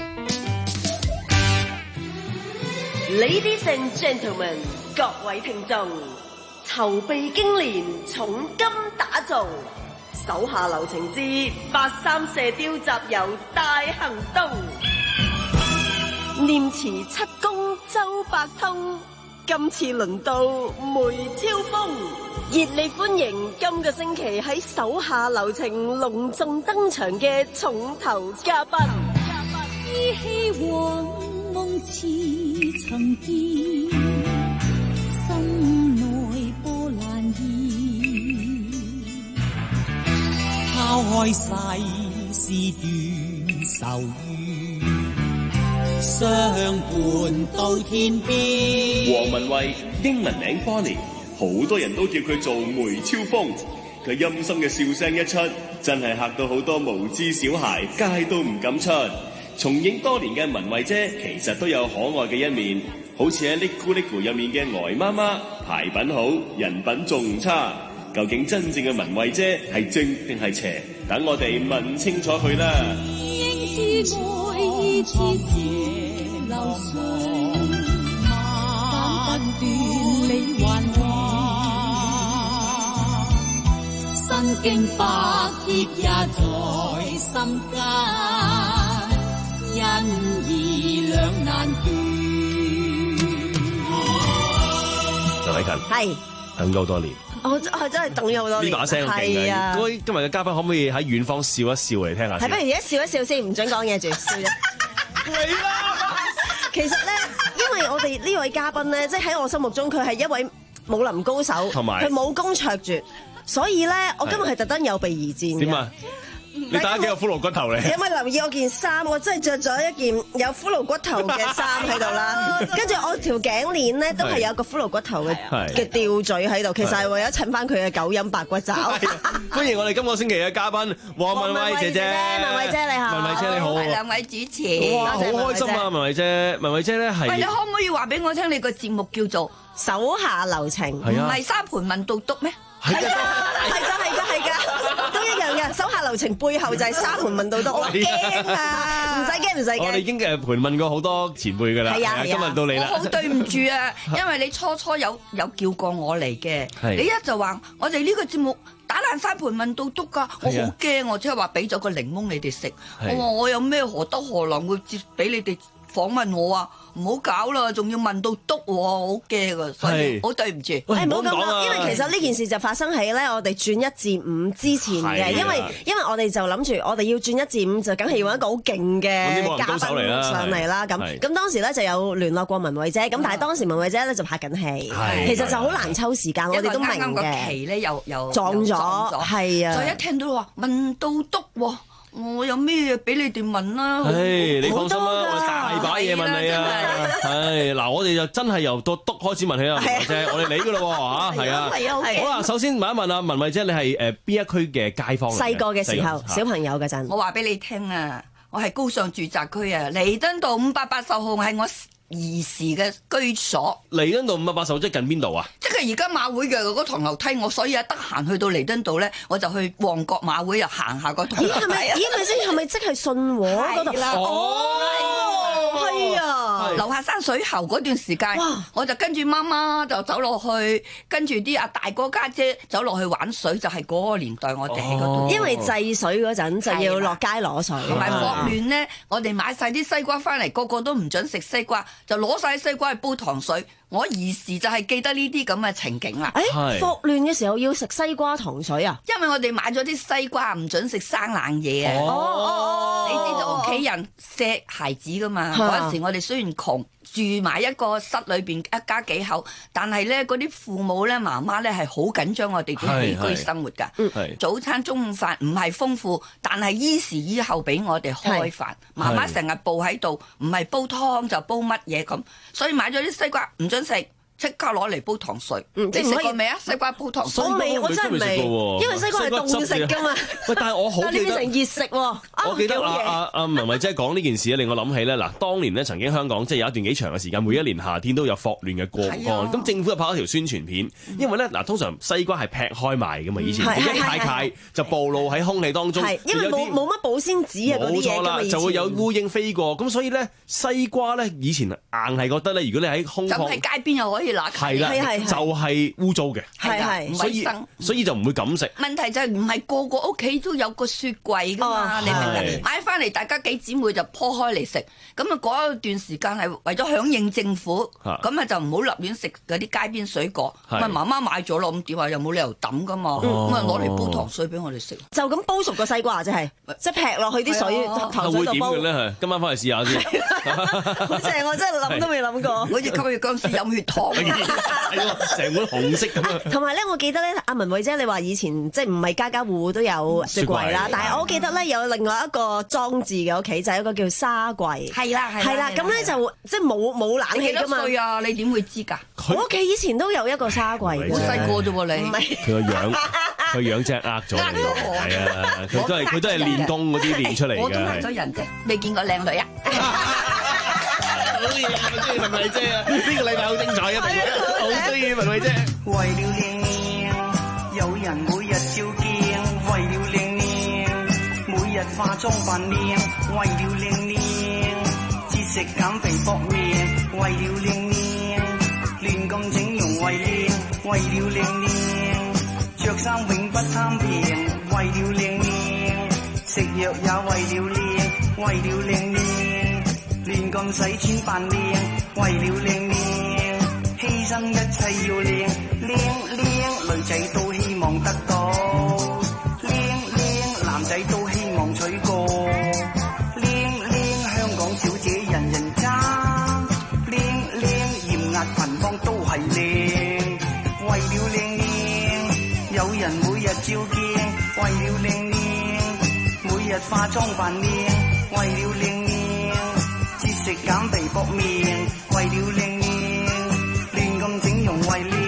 Ladies and gentlemen， 各位聽眾，籌備經年，重金打造。手下留情之八三射雕集郵大行動，念慈七公周伯通，今次輪到梅超風，熱烈歡迎今個星期喺手下留情隆重登場嘅重頭嘉賓。 依稀往夢似曾見，心內波瀾現。拋開世事斷愁怨，相伴到天邊。 黃文蔚英文名 Bonnie， 好多人都叫佢做梅超風。佢陰森嘅笑聲一出，真係嚇到好多無知小孩，街都唔敢出。重影多年嘅文蔚姐，其實都有可愛嘅一面，好似喺《嚦咕嚦咕》入面嘅呆媽媽，牌品好，人品仲唔差。究竟真正嘅文蔚姐係正定係邪？等我哋問清楚佢啦。 應知愛意似斜流水，萬不斷理還亂，身經百劫也在心間，因義兩難斷。 梁禮勤係等咗好多年。 我我真係等咗好多年， 呢把聲好勁啊！各位今日嘅嘉賓可唔可以喺遠方笑一笑嚟聽下？ 係，不如而家笑一笑先，唔准講嘢住，笑啫。 你啦！ 其實咧，因為我哋呢位嘉賓咧，即係喺我心目中佢係一位武林高手， 同埋佢武功卓絕，所以咧，我今日係特登有備而戰嘅。 點啊？ 你打幾個骷髏骨頭嚟？ 有冇留意我件衫？我真係着咗一件有骷髏骨頭嘅衫喺度啦，跟住我條頸鏈咧都係有個骷髏骨頭嘅嘅吊墜喺度，其實係為咗襯翻佢嘅九陰白骨爪。 歡迎我哋今個星期嘅嘉賓黃文慧姐姐， 文慧姐你好， 文慧姐你好， 兩位主持， 哇，好開心啊！文慧姐，文慧姐咧係， 喂，你可唔可以話俾我聽你個節目叫做手下留情， 唔係沙盤問到篤咩？ 係㗎，係㗎，係㗎，係㗎，都一樣嘅。手下留情背後就係沙盤問到篤，我驚啊！唔使驚，唔使驚。 我哋已經誒盤問過好多前輩㗎啦， 係啊， 今日到你啦。 我好對唔住啊，因為你初初有有叫過我嚟嘅，你一就話我哋呢個節目打爛沙盤問到篤㗎，我好驚，我即係話俾咗個檸檬你哋食，我話我有咩何德何能會接俾你哋訪問我啊？唔好搞啦，仲要問到篤喎，好驚啊！所以好對唔住， 唔好咁講，因為其實呢件事就發生喺咧我哋轉一至五之前嘅，因為因為我哋就諗住我哋要轉一至五就梗係要一個好勁嘅嘉賓上嚟啦，咁咁當時咧就有聯絡過文慧姐，咁但係當時文慧姐咧就拍緊戲，其實就好難抽時間，我哋都明嘅。啱啱個期咧又又撞咗，係啊！ 再一聽到話問到篤喎。我有咩嘢俾你哋問啦？ 唉，你放心啦，我大把嘢問你啊！唉，嗱，我哋就真係由到篤開始問起啦，文慧姐，我哋嚟噶咯喎嚇，係啊，好啦，首先問一問啊，文慧姐，你係誒邊一區嘅街坊嚟？ 細個嘅時候，小朋友嗰陣， 我話俾你聽啊，我係高尚住宅區啊，彌敦道五百八十號係我兒時嘅居所。 彌敦道五百八十號即係近邊度啊？ 即係而家馬會嘅嗰堂樓梯，我所以啊得閒去到彌敦道咧，我就去旺角馬會又行下個堂樓梯。 咦係咪？咦咪先係咪即係信和嗰度？哦，係啊， 樓下山水喉嗰段時間，我就跟住媽媽就走落去，跟住啲阿大哥家姐走落去玩水，就係嗰個年代我哋喺嗰度。 因為制水嗰陣就要落街攞水， 同埋霍亂咧，我哋買晒啲西瓜翻嚟，個個都唔準食西瓜，就攞晒西瓜去煲糖水。我兒時就係記得呢啲咁嘅情景啦。 誒，霍亂嘅時候要食西瓜糖水啊？ 因為我哋買咗啲西瓜，唔準食生冷嘢啊。哦哦，你知道屋企人錫孩子噶嘛？嗰陣時我哋雖然窮，住埋一個室裏邊一家幾口，但係咧嗰啲父母咧媽媽咧係好緊張我哋啲起居生活㗎。早餐中午飯唔係豐富，但係依時依候俾我哋開飯。媽媽成日煲喺度，唔係煲湯就煲乜嘢咁，所以買咗啲西瓜唔準食，即刻攞嚟煲糖水。你食過未啊？西瓜煲糖水？ 我未，我真係未，因為西瓜係凍食㗎嘛。 喂，但係我好記得， 你變成熱食喎。 我記得阿阿阿文慧姐講呢件事咧，令我諗起咧，嗱，當年咧曾經香港即係有一段幾長嘅時間，每一年夏天都有霍亂嘅個案。咁政府就拍咗條宣傳片，因為咧嗱，通常西瓜係劈開賣㗎嘛，以前一太太就暴露喺空氣當中， 因為冇冇乜保鮮紙啊嗰啲嘢㗎嘛， 冇錯啦，就會有烏蠅飛過，咁所以咧西瓜咧以前硬係覺得咧，如果你喺空曠， 就喺街邊又可以攞， 係啦，就係污糟嘅， 係係， 所以所以就唔會咁食。 問題就係唔係個個屋企都有個雪櫃㗎嘛？你明唔明？買翻嚟大家幾姊妹就剖開嚟食，咁啊嗰一段時間係為咗響應政府，咁啊就唔好立亂食嗰啲街邊水果。咁啊媽媽買咗咯，咁點啊？又冇理由抌㗎嘛，咁啊攞嚟煲糖水俾我哋食。 就咁煲熟個西瓜啊！即係即係劈落去啲水糖水度煲。 會點嘅咧？今晚翻去試下先。 好正！我真係諗都未諗過。 好似吸血僵屍飲血糖。 成碗紅色咁樣。 同埋咧，我記得咧，阿文慧姐你話以前即係唔係家家戶戶都有雪櫃啦，但係我記得咧有另外一個裝置嘅屋企，就係一個叫沙櫃。 係啦係啦， 咁咧就即係冇冇冷氣㗎嘛。 幾多歲啊？你點會知㗎？ 我屋企以前都有一個沙櫃。 好細個啫喎你。 唔係。 佢個樣，佢樣真係呃咗你。係啊，佢都係佢都係練功嗰啲練出嚟嘅。 我都呃咗人啫，未見過靚女啊！ 好嘢，我中意文慧姐啊！呢個禮拜好精彩啊！好中意文慧姐。 為了靚靚，有人每日照鏡；為了靚靚，每日化妝扮靚；為了靚靚，節食減肥搏命；為了靚靚，亂咁整容為靚；為了靚靚，着衫永不貪平；為了靚靚，食藥也為了靚；為了靚靚。亂咁使錢扮靚，為了靚靚，犧牲一切要靚，靚靚女仔都希望得到，靚靚男仔都希望娶過，靚靚香港小姐人人爭，靚靚嚴壓群芳都係靚，為了靚靚，有人每日照鏡，為了靚靚， 日化妝扮靚，為了靚靚，節食減肥搏命，為了靚靚，亂咁整容為靚。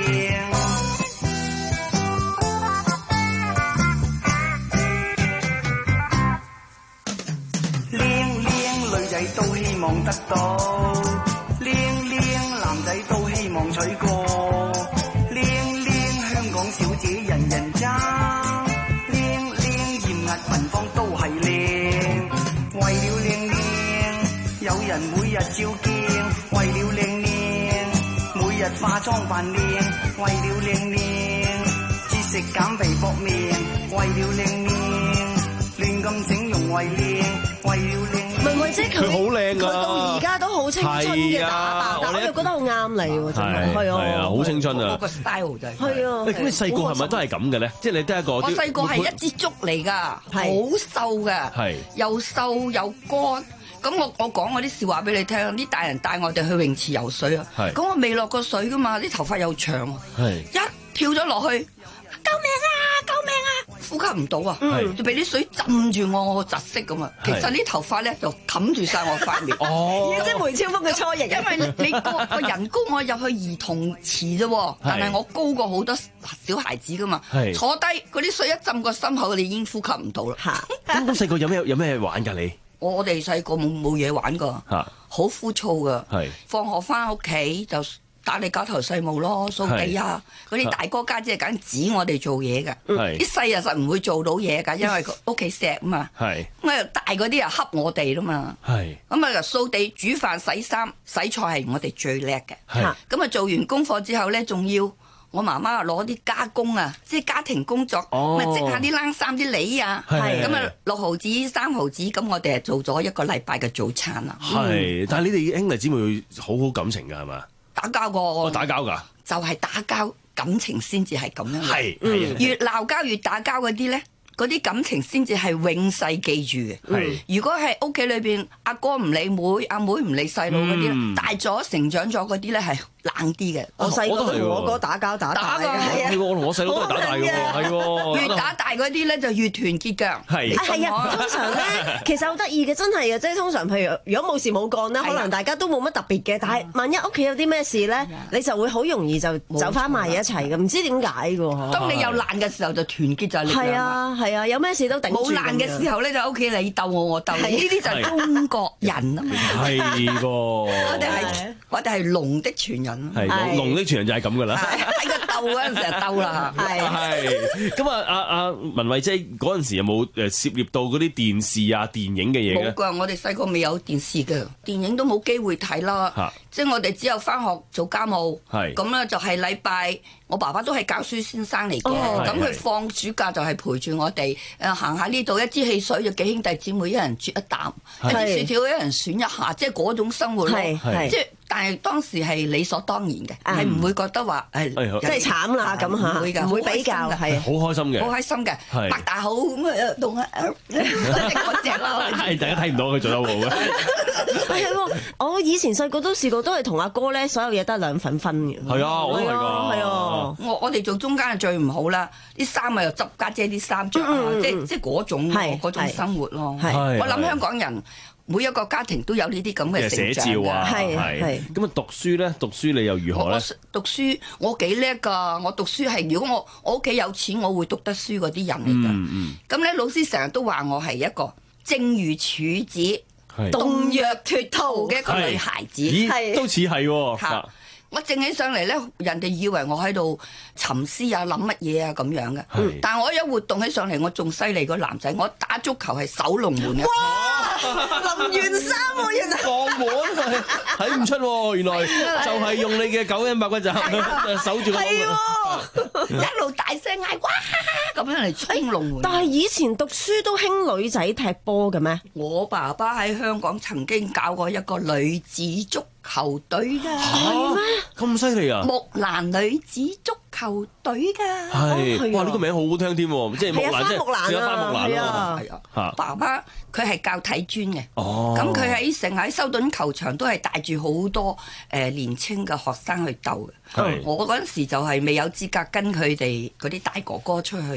都希望得到，靚靚男仔都希望娶過，靚靚香港小姐人人爭，靚靚豔壓群芳都係靚，為了靚靚，有人每日照鏡，為了靚靚，每日化妝扮靚，為了靚靚，節食減肥搏命，為了靚靚，亂咁整容為靚，為了靚。 即係佢好靚㗎，佢到而家都好青春嘅打扮，但我又覺得好啱你喎，真係係啊， 係啊，好青春啊！ 嗰個 style 就係係啊。 咁你細個係咪都係咁嘅咧？即係你都係一個。 我細個係一支竹嚟㗎，好瘦㗎，又瘦又乾。咁我我講我啲笑話俾你聽，啲大人帶我哋去泳池游水啊。咁我未落過水㗎嘛，啲頭髮又長，一跳咗落去。救命啊！救命啊！呼吸唔到啊！就俾啲水浸住我，我窒息咁啊！其實啲頭髮咧就冚住晒我塊面。 哦，即係梅超風嘅初型。 因為你個個人高，我入去兒童池啫，但係我高過好多小孩子噶嘛。坐低嗰啲水一浸個心口，你已經呼吸唔到啦。 嚇！咁細個有咩有咩玩㗎你？ 我哋細個冇冇嘢玩㗎，好枯燥㗎。係放學翻屋企就打理家頭細務咯，掃地啊，嗰啲大哥家姐梗指我哋做嘢㗎，啲細啊實唔會做到嘢㗎，因為屋企錫啊嘛。咁啊大嗰啲啊恰我哋啦嘛。咁啊掃地、煮飯、洗衫、洗菜係我哋最叻嘅。咁啊做完功課之後咧，仲要我媽媽啊攞啲加工啊，即係家庭工作，咪織下啲冷衫啲呢啊。咁啊六毫子、三毫子，咁我哋係做咗一個禮拜嘅早餐啊。 係，但係你哋兄弟姊妹好好感情㗎係嘛？ 打交過， 打交㗎， 就係打交，感情先至係咁樣。 係， 越鬧交越打交嗰啲咧，嗰啲感情先至係永世記住嘅。係，如果係屋企裏邊阿哥唔理妹，阿妹唔理細佬嗰啲，大咗成長咗嗰啲咧係冷啲嘅。 我細個都同我哥打交打大嘅， 係我同我細佬都係打大嘅喎，係喎。 越打大嗰啲咧就越團結㗎。 係， 係啊，通常咧其實好得意嘅，真係嘅，即係通常譬如如果冇事冇幹咧，可能大家都冇乜特別嘅，但係萬一屋企有啲咩事咧，你就會好容易就走翻埋一齊嘅，唔知點解嘅。 當你有難嘅時候就團結就係力量。 係啊係啊，有咩事都頂住。 冇難嘅時候咧就屋企你鬥我我鬥你，呢啲就係中國人啊嘛。 係喎， 我哋係我哋係龍的傳人。 係龍的傳人就係咁噶啦。 喺個鬥嗰陣時就鬥啦。係係。咁啊，阿阿文慧姐嗰陣時有冇誒涉獵到嗰啲電視啊、電影嘅嘢嘅？ 冇㗎，我哋細個未有電視嘅，電影都冇機會睇啦。即係我哋只有翻學做家務。係。咁咧就係禮拜，我爸爸都係教書先生嚟嘅，咁佢放暑假就係陪住我哋誒行下呢度，一支汽水就幾兄弟姊妹一人啜一啖，一支薯條一人選一下，即係嗰種生活咯。即係但係當時係理所當然嘅，係唔會覺得話誒即係慘啦咁嚇，唔會㗎，唔會比較係好開心嘅， 好開心嘅，擘大口咁啊動啊嗰隻咯。 係大家睇唔到佢做得好嘅。 係喎，我以前細個都試過，都係同阿哥咧，所有嘢得兩份分嘅。 係啊，我都係㗎。 係啊， 我我哋做中間係最唔好啦，啲衫啊又執家姐啲衫著啊，即即嗰種嗰種生活咯。我諗香港人每一個家庭都有呢啲咁嘅寫照啊，係係。咁啊讀書咧，讀書你又如何咧？ 讀書我幾叻㗎，我讀書係如果我我屋企有錢，我會讀得書嗰啲人嚟㗎。咁咧老師成日都話我係一個正如處子、動若脫兔嘅一個女孩子， 咦都似係喎。 我靜起上嚟咧，人哋以為我喺度沉思啊、諗乜嘢啊咁樣嘅。但係我一活動起上嚟，我仲犀利過男仔。我打足球係守龍門嘅。 哇！林源三喎，原來放門睇唔出喎，原來就係用你嘅九陰白骨爪守住個龍門， 一路大聲嗌哇咁樣嚟衝龍門。 但係以前讀書都興女仔踢波嘅咩？ 我爸爸喺香港曾經搞過一個女子足球隊㗎。 係咩？ 咁犀利啊！ 木蘭女子足球隊㗎。 係哇！呢個名好好聽添喎，即係木蘭，即係花木蘭啊！係啊，爸爸佢係教體專嘅。哦。咁佢喺成日喺修頓球場都係帶住好多誒年青嘅學生去鬥嘅。我嗰陣時就係未有資格跟佢哋嗰啲大哥哥出去打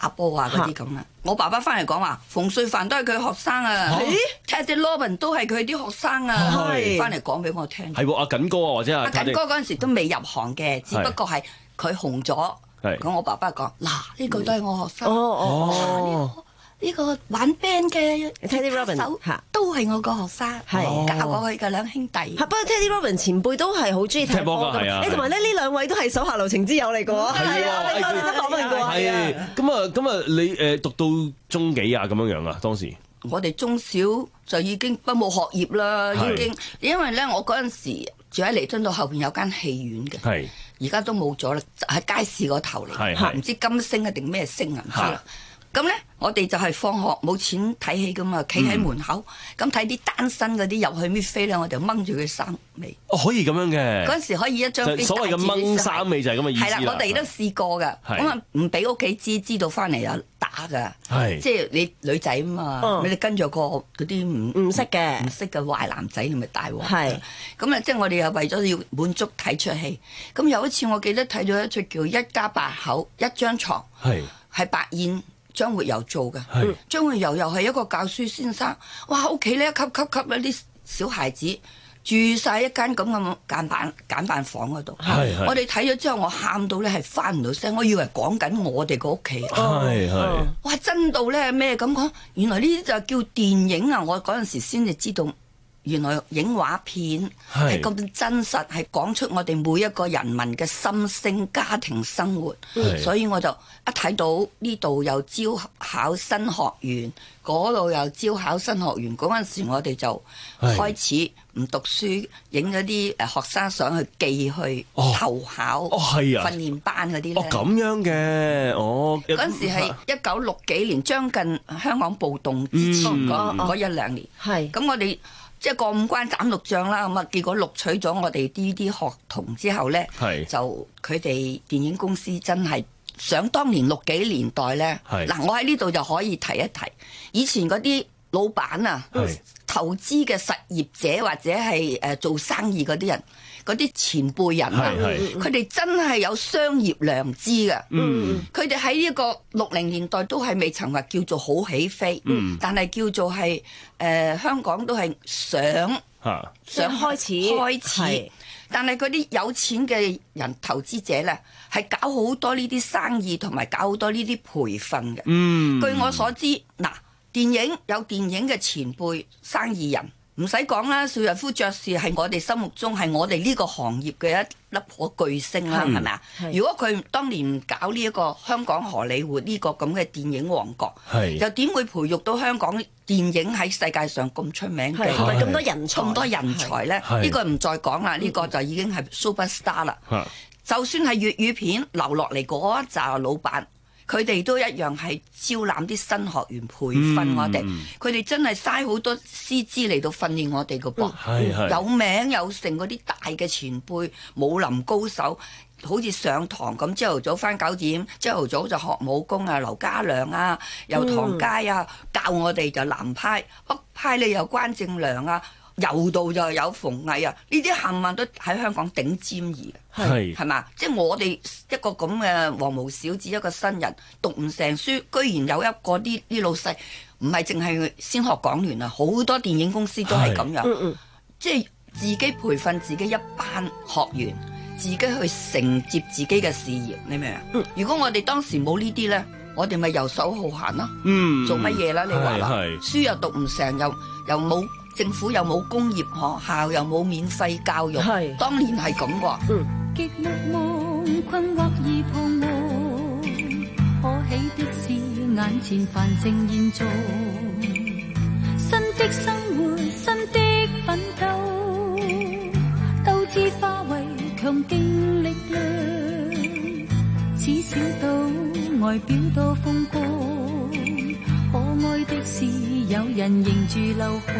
打波啊嗰啲咁啊。我爸爸翻嚟講話，馮淬帆都係佢學生啊 ，Teddy Robin 都係佢啲學生啊，翻嚟講俾我聽。 係喎，阿緊哥啊，或者阿緊哥嗰陣時都未入行嘅，只不過係佢紅咗。咁我爸爸講：嗱，呢個都係我學生。哦哦。呢個玩 band 嘅 Teddy Robin 都係我個學生，係教過去嘅兩兄弟。 不過 Teddy Robin 前輩都係好中意踢波㗎。誒同埋咧，呢兩位都係手下留情之友嚟㗎喎。係啊，我哋都訪問過。 係咁啊，咁啊，你誒讀到中幾啊？咁樣樣啊？當時我哋中小就已經不務學業啦，已經因為咧，我嗰陣時住喺彌敦道後邊有間戲院嘅，係而家都冇咗啦，喺街市嗰頭嚟，唔知金星啊定咩星啊唔知啦。咁咧，我哋就係放學冇錢睇戲噶嘛，企喺門口，咁睇啲單身嗰啲入去搣飛咧，我就掹住佢衫尾。 哦，可以咁樣嘅。 嗰陣時可以一張飛所謂嘅掹衫尾就係咁嘅意思啦。 係啦，我哋都試過㗎，咁啊唔俾屋企知，知道翻嚟又打㗎。係，即係你女仔啊嘛，你跟住個嗰啲唔唔識嘅、 唔識嘅壞男仔，你咪大鑊。 係， 咁啊，即係我哋又為咗要滿足睇出戲，咁有一次我記得睇咗一出叫《一家八口一張床》，係係白燕。張活游做嘅，張活游又係一個教書先生，哇！屋企咧一級級級咧啲小孩子住晒一間咁嘅簡板簡板房嗰度，我哋睇咗之後，我喊到咧係翻唔到聲，我以為講緊我哋個屋企，係係，哇！真到咧咩咁講？原來呢啲就叫電影啊！我嗰陣時先至知道。原來影畫片係咁真實，係講出我哋每一個人民嘅心聲、家庭生活，所以我就一睇到呢度又招考新學員，嗰度又招考新學員，嗰陣時我哋就開始唔讀書，影咗啲誒學生相去寄去投考訓練班嗰啲咧。 哦，咁樣嘅，哦， 嗰陣時係一九六幾年，將近香港暴動之前嗰嗰一兩年，係咁我哋。即係過五關斬六將啦，咁啊結果錄取咗我哋呢啲學童之後咧，就佢哋電影公司真係想當年六幾年代咧，嗱我喺呢度就可以提一提，以前嗰啲老闆啊，投資嘅實業者或者係誒做生意嗰啲人，嗰啲前輩人啊，佢哋真係有商業良知嘅，佢哋喺呢個六零年代都係未曾話叫做好起飛，嗯、但係叫做係誒、呃、香港都係想、啊、想開始開始，但係嗰啲有錢嘅人投資者咧，係搞好多呢啲生意同埋搞好多呢啲培訓嘅。嗯、據我所知，嗱電影有電影嘅前輩生意人。唔使講啦，邵逸夫爵士係我哋心目中係我哋呢個行業嘅一粒顆巨星啦，係咪啊？如果佢當年唔搞呢一個香港荷里活呢個咁嘅電影王國，又點會培育到香港電影喺世界上咁出名嘅咁多人才咁多人才咧？呢個唔再講啦，呢、呢個就已經係 super star 啦。就算係粵語片留落嚟嗰一紮老闆。佢哋都一樣係招攬啲新學員培訓我哋，佢哋、嗯、真係嘥好多師資嚟到訓練我哋嘅噃，嗯、有名有成嗰啲大嘅前輩武林高手，好似上堂咁，朝頭早返九點，朝頭早就學武功啊，劉家良啊，又唐佳啊，嗯、教我哋就南派，北派你又關正良啊。柔道就有馮毅啊，呢啲冚唪唥都喺香港頂尖兒，係係嘛？即係我哋一個咁嘅黃毛小子，一個新人讀唔成書，居然有一個啲啲老細，唔係淨係先學港聯啊，好多電影公司都係咁樣，嗯嗯、即係自己培訓自己一班學員，自己去承接自己嘅事業，你明唔明啊？嗯、如果我哋當時冇呢啲咧，我哋咪遊手好閒咯，嗯、做乜嘢啦？你話啦，書又讀唔成，又又冇。政府又冇工業學校，又冇免費教育，係當年係咁喎。嗯。極目夢困惑而彷徨，可喜的是眼前繁盛現狀，新的生活，新的奮鬥，鬥志化為強勁力量，此小島外表多風光，可愛的是有人迎住流汗。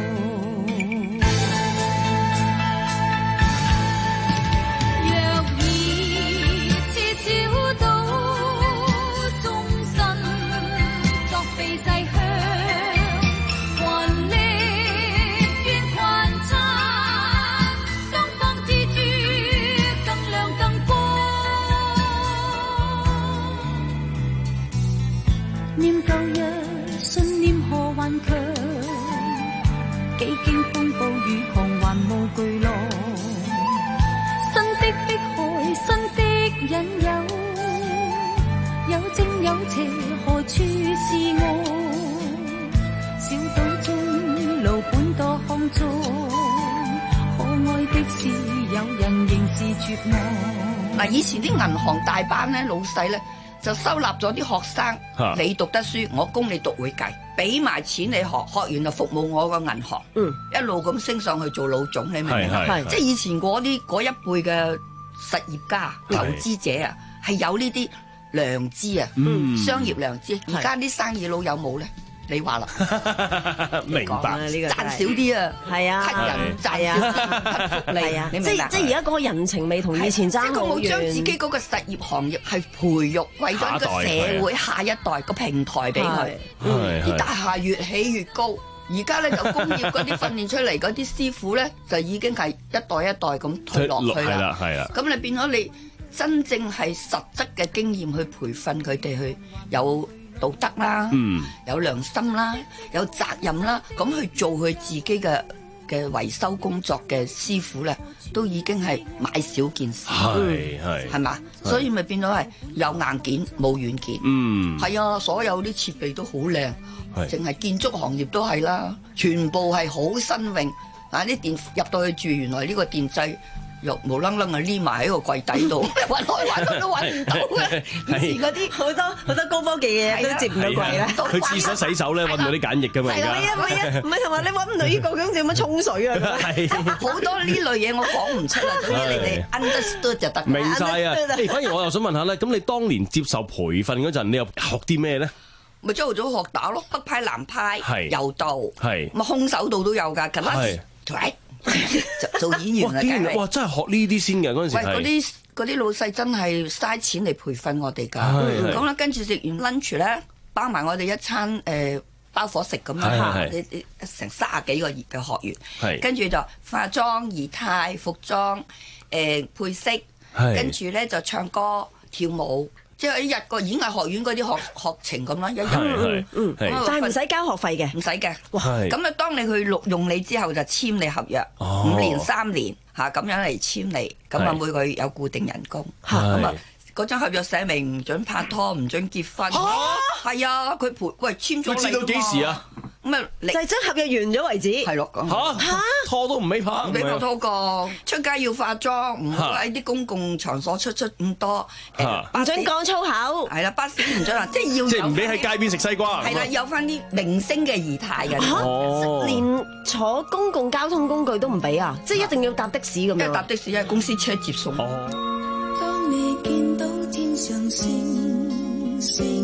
幾經風暴雨狂還無懼浪。新的迫害，新的引誘，有正有邪，何處是我？小島中路本多康莊，可愛的是有人仍是絕望。 嗱，以前啲銀行大班咧，老細咧就收納咗啲學生，你讀得書，我供你讀會計，俾埋錢你學，學完就服務我個銀行，嗯，一路咁升上去做老總，你明唔明啊？即係以前嗰啲嗰一輩嘅實業家、投資者啊，係有呢啲良知啊，嗯，商業良知。而家啲生意佬有冇咧？你話啦， 明白呢個賺少啲啊， 係啊， 乞人賺啊，福利啊，你明白？ 即即而家嗰個人情味同以前爭好遠。 即係佢冇將自己嗰個實業行業係培育為咗個社會下一代個平台俾佢，啲大廈越起越高。而家咧就工業嗰啲訓練出嚟嗰啲師傅咧，就已經係一代一代咁退落去啦。係啦，係啦。咁你變咗你真正係實質嘅經驗去培訓佢哋去有道德啦，嗯、有良心啦，有責任啦，咁去做佢自己嘅嘅維修工作嘅師傅咧，都已經係買少見少，係係係嘛，所以咪變咗係有硬件冇軟件，嗯，係啊，所有啲設備都好靚，淨係建築行業都係啦，全部係好新穎，啊啲電入到去住，原來呢個電掣。又無楞楞啊匿埋喺個櫃底度，揾來揾去都揾唔到嘅。以前嗰啲好多好多高科技嘅嘢都接唔到櫃啦。 去廁所洗手咧揾到啲梘液㗎嘛而家。係啊，唔係啊，唔係同埋你揾唔到呢個咁點樣沖水啊？ 好多呢類嘢我講唔出啦，總之你哋 understood 就得。 明晒啊！誒，反而我又想問下咧，咁你當年接受培訓嗰陣，你又學啲咩咧？ 咪朝頭早學打咯，北派南派，柔道， 係咁啊空手道都有㗎，咁啊。做演員啦， 哇！哇！真係學呢啲先嘅嗰陣時。 喂，嗰啲嗰啲老細真係嘥錢嚟培訓我哋㗎。咁啦，跟住食完 lunch 咧，包埋我哋一餐誒、呃、包伙食咁樣，你你成三十幾個月嘅學員。跟住就化妝、儀態、服裝、誒、呃、配飾，跟住咧就唱歌、跳舞。即係一日個演藝學院嗰啲學學程咁啦，一日嗯嗯，但係唔使交學費嘅， 唔使嘅。哇！咁啊，當你去錄用你之後就簽你合約，五年三年嚇咁樣嚟簽你，咁啊每個月有固定人工，咁啊嗰張合約寫明唔準拍拖，唔準結婚。係啊，佢陪喂簽咗你。佢知道幾時啊？咁啊， 就係將合約完咗為止。 係咯， 嚇嚇拖都唔俾拍， 唔俾拍拖過。出街要化妝，唔好喺啲公共場所出出咁多。 唔準講粗口。 係啦，巴士唔準啊，即係要。 即係唔俾喺街邊食西瓜。 係啦，有翻啲明星嘅儀態嘅。 嚇，連坐公共交通工具都唔俾啊！即係一定要搭的士咁樣。 因為搭的士係公司車接送。 當你見到天上星星，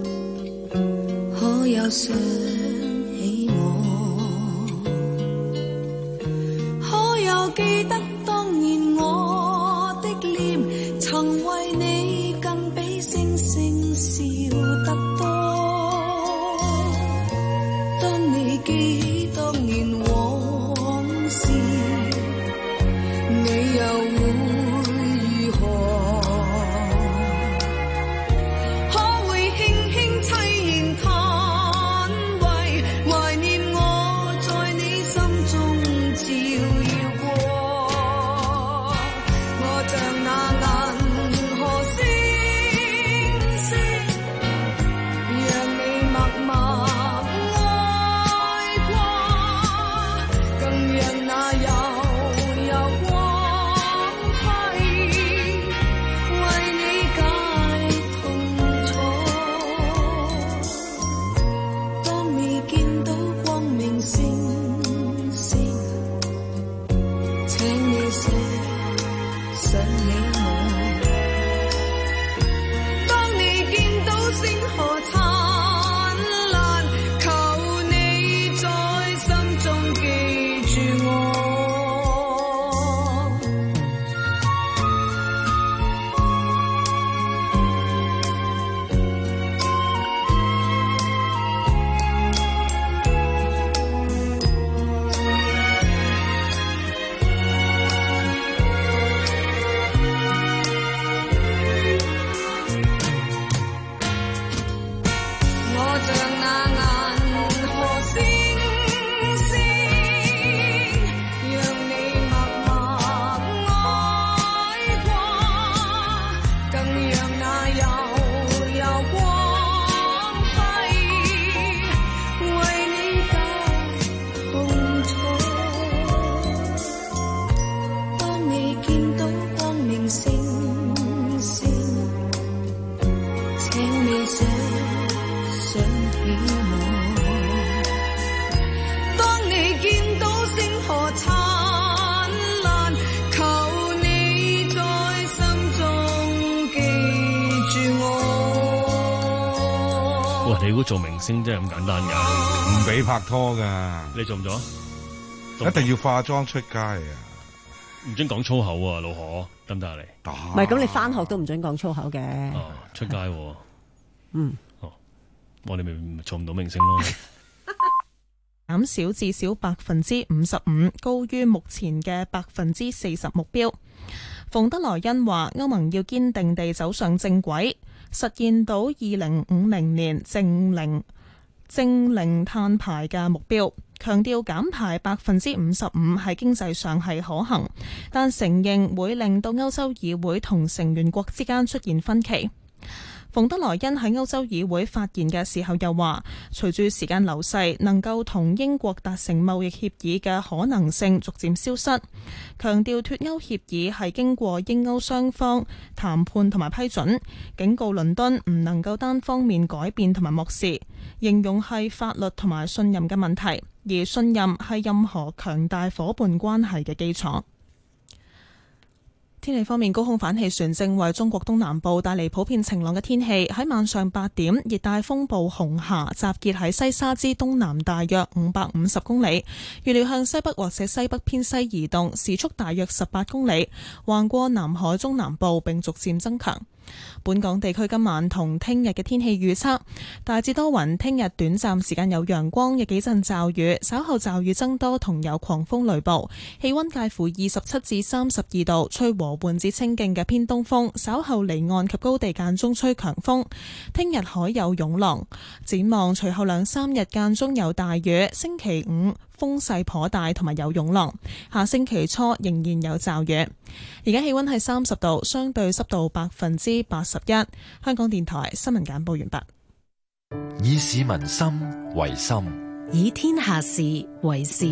可有想起我？可有記得當年我的臉，曾為你更比星星笑得多？當你記起當年往事，你又會如何？可會輕輕凄然嘆為，懷念我在你心中照耀過。我像那銀河星星，讓你默默愛過，更讓那你估做明星真係咁簡單㗎？ 唔俾拍拖㗎。 你做唔做啊？ 一定要化妝出街啊！ 唔准講粗口啊，老何得唔得啊？你唔係咁，你返學都唔准講粗口嘅。 哦，出街喎。 嗯。 哦，我哋咪做唔到明星咯。 減少至少百分之五十五，高於目前嘅百分之四十目標。馮德萊恩話：歐盟要堅定地走上正軌，實現到二零五零年淨零淨零碳排嘅目標。強調減排百分之五十五喺經濟上係可行，但承認會令到歐洲議會同成員國之間出現分歧。馮德萊恩喺歐洲議會發言嘅時候又話，隨住時間流逝，能夠同英國達成貿易協議嘅可能性逐漸消失，強調脫歐協議係經過英歐雙方談判同埋批准，警告倫敦唔能夠單方面改變同埋漠視，形容係法律同埋信任嘅問題，而信任係任何強大夥伴關係嘅基礎。天氣方面，高空反氣旋正為中國東南部帶嚟普遍晴朗嘅天氣。喺晚上八點，熱帶風暴紅霞集結喺西沙之東南大約五百五十公里，預料向西北或者西北偏西移動，時速大約十八公里，橫過南海中南部並逐漸增強。本港地區今晚同聽日嘅天氣預測大致多雲，聽日短暫時間有陽光，有幾陣驟雨，稍後驟雨增多同有狂風雷暴，氣溫介乎二十七至三十二度，吹和緩至清勁嘅偏東風，稍後離岸及高地間中吹強風。聽日海有湧浪，展望隨後兩三日間中有大雨，星期五風勢頗大同埋有湧浪，下星期初仍然有驟雨。而家氣溫係三十度，相對濕度百分之八十一。香港電台新聞簡報完畢。 以市民心為心， 以天下事為事。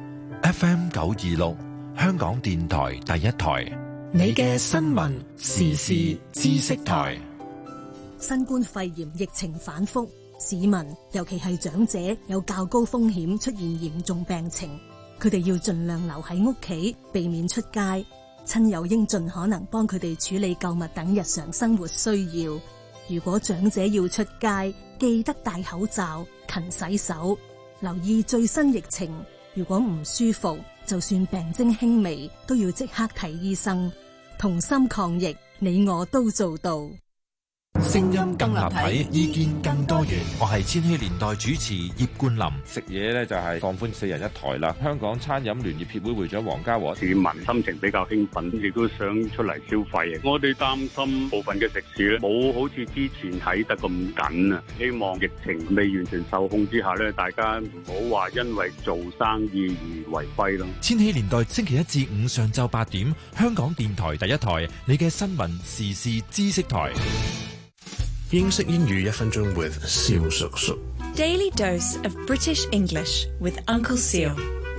F M 九二六，香港電台第一台， 你嘅新聞時事知識台。 新冠肺炎疫情反覆，市民尤其係長者有較高風險出現嚴重病情，佢哋要盡量留喺屋企，避免出街。親友應盡可能幫佢哋處理購物等日常生活需要。如果長者要出街，記得戴口罩、勤洗手，留意最新疫情。如果唔舒服，就算病徵輕微，都要即刻睇醫生。同心抗疫，你我都做到。 聲音更立體，意見更多元。我係千禧年代主持葉冠霖。 食嘢呢就係放寬四人一台啦。香港餐飲聯業協會會長黃家和， 市民心情比較興奮，亦都想出嚟消費。我哋擔心部分嘅食肆咧冇好似之前睇得咁緊啊。希望疫情未完全受控之下呢，大家唔好話因為做生意而違規咯。 千禧年代星期一至五上晝八點，香港電台第一台，你嘅新聞時事知識台。 英式英語一分鐘 with 蕭叔叔。 Daily dose of British English with Uncle Seal。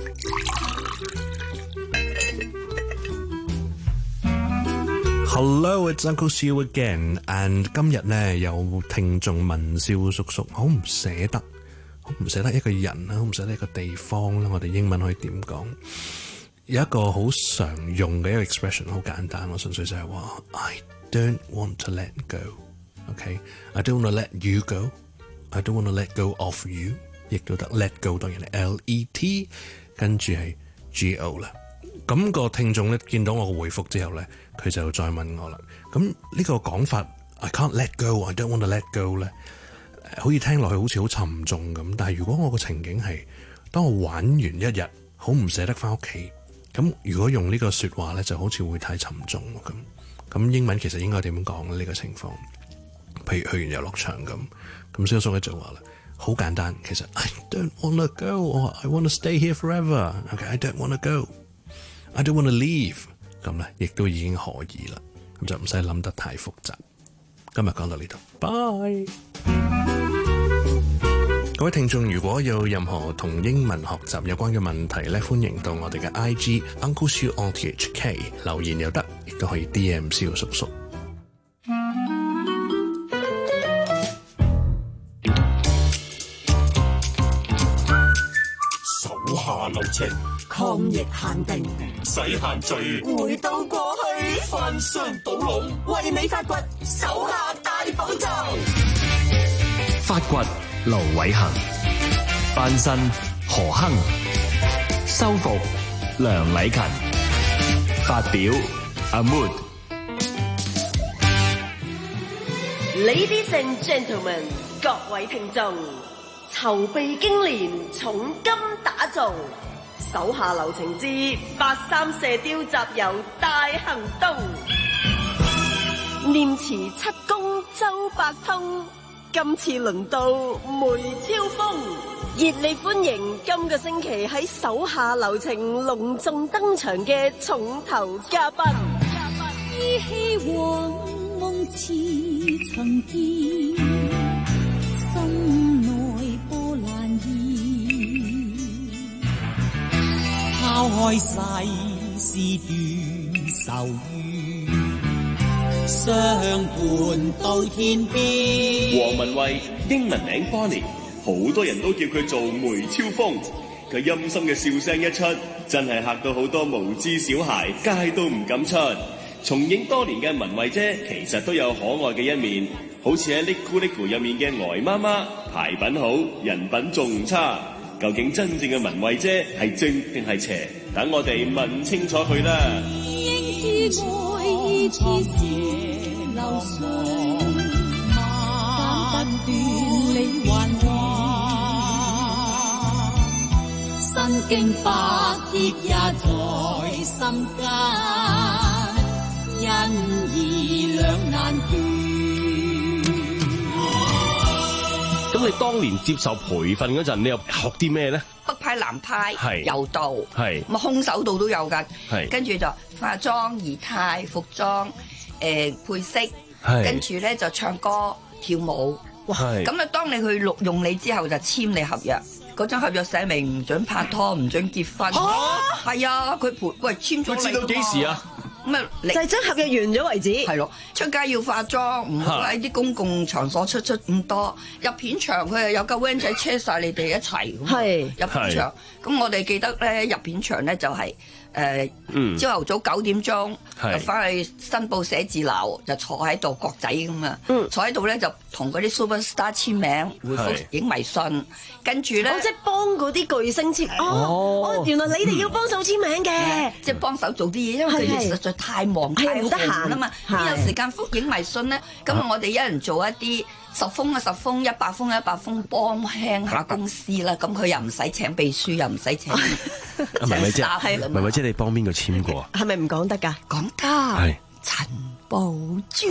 Hello, it's Uncle Seal again. And 今日呢有聽眾問蕭叔叔，好唔捨得，好唔捨得一個人啦，好唔捨得一個地方啦。我哋英文可以點講？有一個好常用嘅一個 expression， 好簡單，我純粹就係話 I don't want to let go。Okay, I don't want to let you go. I don't want to let go of you. 亦都得 let go， 當然係 L E T， 跟住係 G O 啦。咁個聽眾咧見到我個回覆之後咧，佢就再問我啦。咁呢個講法 I can't let go, I don't want to let go 咧，好似聽落去好似好沉重咁。但係如果我個情景係當我玩完一日，好唔捨得翻屋企，咁如果用呢個説話咧，就好似會太沉重咁。咁英文其實應該點講咧？呢個情況？譬如去完遊樂場咁，咁蕭叔咧就話啦，好簡單，其實 I don't wanna go，or I wanna stay here forever。Okay, I don't wanna go，I don't wanna leave。咁咧，亦都已經可以啦，咁就唔使諗得太複雜。今日講到呢度，拜。各位聽眾，如果有任何同英文學習有關嘅問題咧，歡迎到我哋嘅 I G Uncle Siu on T H K 留言又得，亦都可以 D M 蕭叔叔。 下流程，抗疫限定，使限聚，回到過去，翻箱倒籠，為你發掘手下大寶藏， 發掘盧偉恒，翻身何亨，修復梁禮勤，發表阿 Mood。 Ladies and gentlemen， 各位聽眾，籌備經年，重金打造，手下留情之八三射雕集郵大行動，念慈七公周伯通，今次輪到梅超風，熱烈歡迎今個星期喺手下留情隆重登場嘅重頭嘉賓。 依稀往夢似曾見，心內波瀾現，拋開世事斷愁怨，相伴到天邊。 黃文蔚英文名 Bonnie， 好多人都叫佢做梅超風。佢陰森嘅笑聲一出，真係嚇到好多無知小孩，街都唔敢出。重影多年嘅文慧姐其實都有可愛嘅一面，好似喺《嚦咕嚦咕》入面嘅呆媽媽，牌品好，人品仲唔差。究竟真正嘅文慧姐係正定係邪？等我哋問清楚佢啦。 應知愛意似是流水，斬不斷理還亂，身經百劫也在心間。因義兩難斷。 咁你當年接受培訓嗰陣，你又學啲咩咧？ 北派、南派、 係柔道， 係咁啊空手道都有㗎。 係跟住就化妝、儀態、服裝、誒、呃、配飾， 係跟住咧就唱歌、跳舞。哇！ 係咁啊，當你去錄用你之後，就簽你合約。嗰張合約寫明唔准拍拖，唔准結婚。係啊，佢陪喂簽咗你。 佢知道幾時啊？ 咁啊， 就係將合約完咗為止。 係咯，出街要化妝，唔好喺啲公共場所出出咁多。入片場佢又有架 van 仔車晒你哋一齊。係入片場，咁我哋記得咧入片場咧就係誒朝頭早九點鐘就翻去新報寫字樓，就坐喺度角仔咁啊。坐喺度咧就同嗰啲 superstar 簽名，回覆影迷信，跟住咧即係幫嗰啲巨星簽。哦，哦，原來你哋要幫手簽名嘅， 即係幫手做啲嘢，因為佢哋實在太忙太唔得閒啊嘛，邊有時間覆影迷信咧？咁我哋一人做一啲十封啊十封，一百封一百封，幫輕下公司啦。咁佢又唔使請秘書，又唔使請。 文慧姐，文慧姐，你幫邊個簽過啊？ 係咪唔講得㗎？ 講得。 係陳寶珠。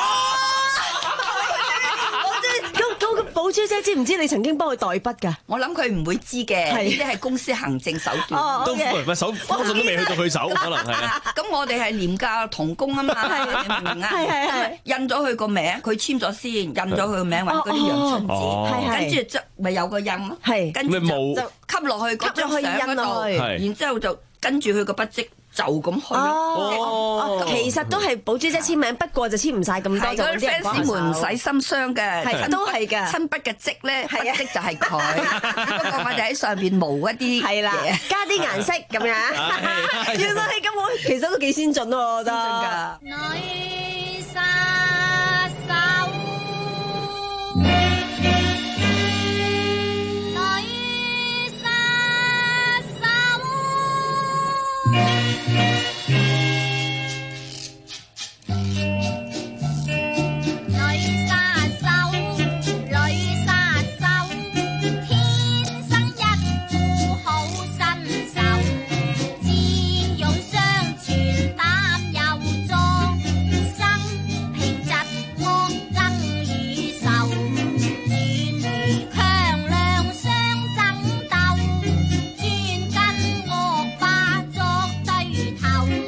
咁咁，寶珠姐知唔知你曾經幫佢代筆㗎？ 我諗佢唔會知嘅，呢啲係公司行政手段。 都唔係手，多數都未去到佢手，可能係啊。 咁我哋係廉價同工啊嘛，你明唔明啊？係係係。印咗佢個名，佢簽咗先，印咗佢個名，或者嗰啲陽春紙，跟住就咪有個印咯。係，跟住就就吸落去嗰張相嗰度，然之後就跟住佢個筆跡。就咁去咯， 其實都係寶珠姐簽名，不過就簽唔晒咁多，就啲人 fans 們唔使心傷嘅， 係都係嘅。 親筆嘅跡咧，筆跡就係佢，不過我哋喺上邊冒一啲係啦，加啲顏色咁樣。原來係咁，我其實都幾先進喎，我覺得。 女殺手，女殺手。頭。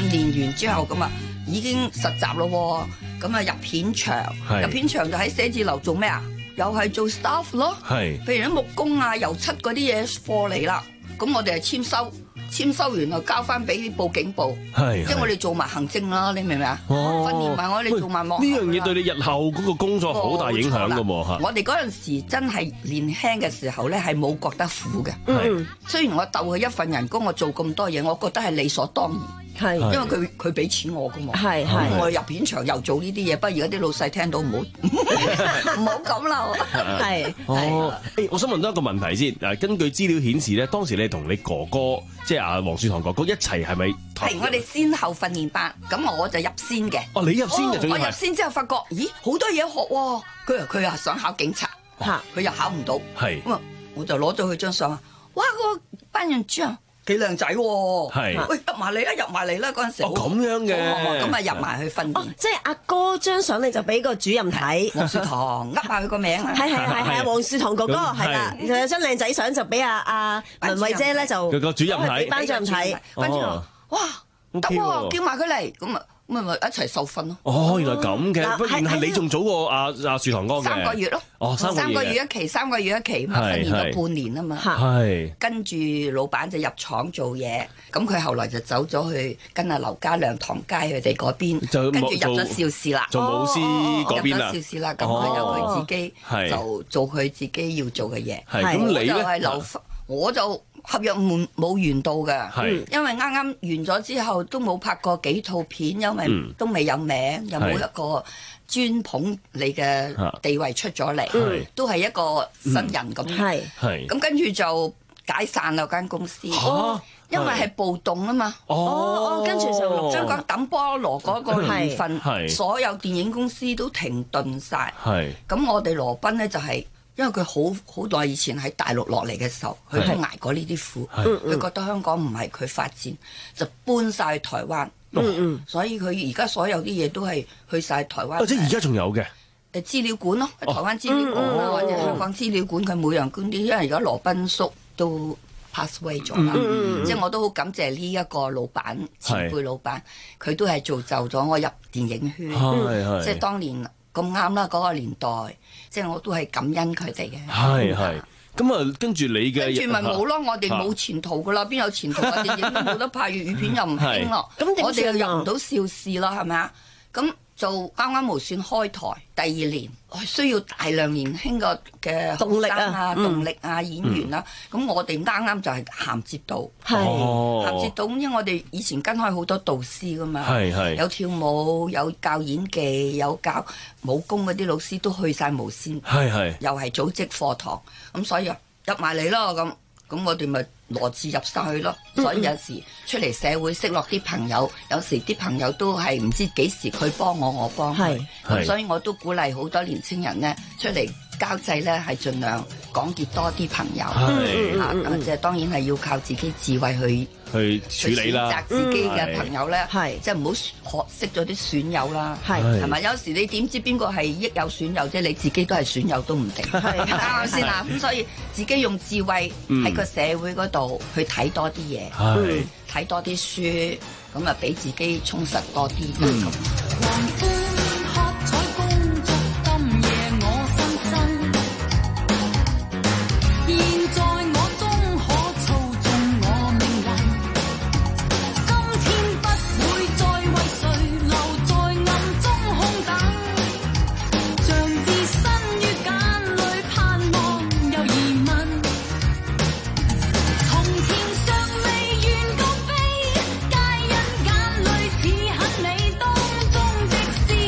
練完之後咁啊，已經實習咯，咁啊入片場，入片場就喺寫字樓做咩啊？又係做 staff 咯，係，譬如啲木工啊、油漆嗰啲嘢貨嚟啦，咁我哋係簽收。簽收完就交翻俾報警部，係即係我哋做埋行政啦，你明唔明啊？訓練埋我哋做埋幕後。 呢樣嘢對你日後嗰個工作好大影響噶喎嚇。 我哋嗰陣時真係年輕嘅時候咧，係冇覺得苦嘅。嗯，雖然我鬥佢一份人工，我做咁多嘢，我覺得係理所當然。係，因為佢佢俾錢我噶嘛。係係，我入片場又做呢啲嘢，不過而家啲老細聽到唔好唔好咁啦。係哦，誒，我想問多一個問題先。誒，根據資料顯示咧，當時你同你哥哥即係阿黃樹棠哥哥一齊係咪？ 係我哋先後訓練班，咁我就入先嘅。 哦，你入先嘅，仲要係。 我入先之後發覺，咦，好多嘢學喎。佢話佢話想考警察，嚇，佢又考唔到。係。咁啊，我就攞咗佢張相啊，哇，個班人長幾靚仔喎！係，喂，入埋嚟啦，入埋嚟啦！嗰陣時哦，咁樣嘅， 咁啊入埋去訓練。 即係阿哥張相你就俾個主任睇， 黃樹棠，噏下佢個名啊！ 係係係係啊，黃樹棠哥哥係啦，就有張靚仔相就俾阿阿文慧姐咧就個主任睇， 班主任睇， 跟住哇得喎，叫埋佢嚟，咁啊。咁咪一齊受訓咯。 哦，原來咁嘅，不過原來係你仲早過阿阿樹棠哥嘅。 三個月咯。哦， 三個月。 三個月一期，三個月一期，咁啊訓練咗半年啊嘛。係。跟住老闆就入廠做嘢，咁佢後來就走咗去跟阿劉家良、唐佳佢哋嗰邊，跟住入咗邵氏啦。 做武師嗰邊啦。 入咗邵氏啦，咁佢由佢自己就做佢自己要做嘅嘢。 係。咁你咧？ 我就係留，我就。合約冇冇完到嘅，因為啱啱完咗之後都冇拍過幾套片，因為都未有名，又冇一個專捧你嘅地位出咗嚟，都係一個新人咁。係係咁跟住就解散啦間公司，因為係暴動啊嘛。哦哦，跟住就香港抌菠蘿嗰個年份，所有電影公司都停頓晒。係咁，我哋羅賓咧就係。因為佢好好耐以前喺大陸落嚟嘅時候，佢都捱過呢啲苦，佢覺得香港唔係佢發展，就搬晒去台灣。嗯嗯，所以佢而家所有啲嘢都係去晒台灣。 即係而家仲有嘅誒資料館咯，台灣資料館啦，或者香港資料館，佢每樣官啲，因為而家羅賓叔都 pass away 咗啦。即係我都好感謝呢一個老闆前輩老闆，佢都係造就咗我入電影圈。即係當年。咁啱啦，嗰個年代，即係我都係感恩佢哋嘅。 係係，咁啊，跟住你嘅， 跟住咪冇咯，我哋冇前途噶啦，邊有前途啊？電影都冇得拍，粵語片又唔興咯，咁我哋又入唔到邵氏啦，係咪啊？咁就啱啱無線開台第二年，需要大量年輕嘅嘅動力啊、動力啊、演員啦。咁我哋啱啱就係銜接到，銜接到，因為我哋以前跟開好多導師噶嘛，有跳舞、有教演技、有教武功嗰啲老師都去晒無線，又係組織課堂，咁所以入埋嚟咯咁。咁我哋咪羅致入晒去咯，所以有時出嚟社會識落啲朋友，有時啲朋友都係唔知幾時佢幫我，我幫佢，咁所以我都鼓勵好多年青人咧出嚟交際咧，係盡量廣結多啲朋友，嚇咁即係當然係要靠自己智慧去去處理啦， 選擇自己嘅朋友咧，即係唔好學識咗啲損友啦，係咪？有時你點知邊個係益友損友啫？你自己都係損友都唔定，啱啱先啊？咁所以自己用智慧喺個社會嗰度去睇多啲嘢，睇多啲書，咁啊俾自己充實多啲。 皆因眼淚似恨你當中的詩。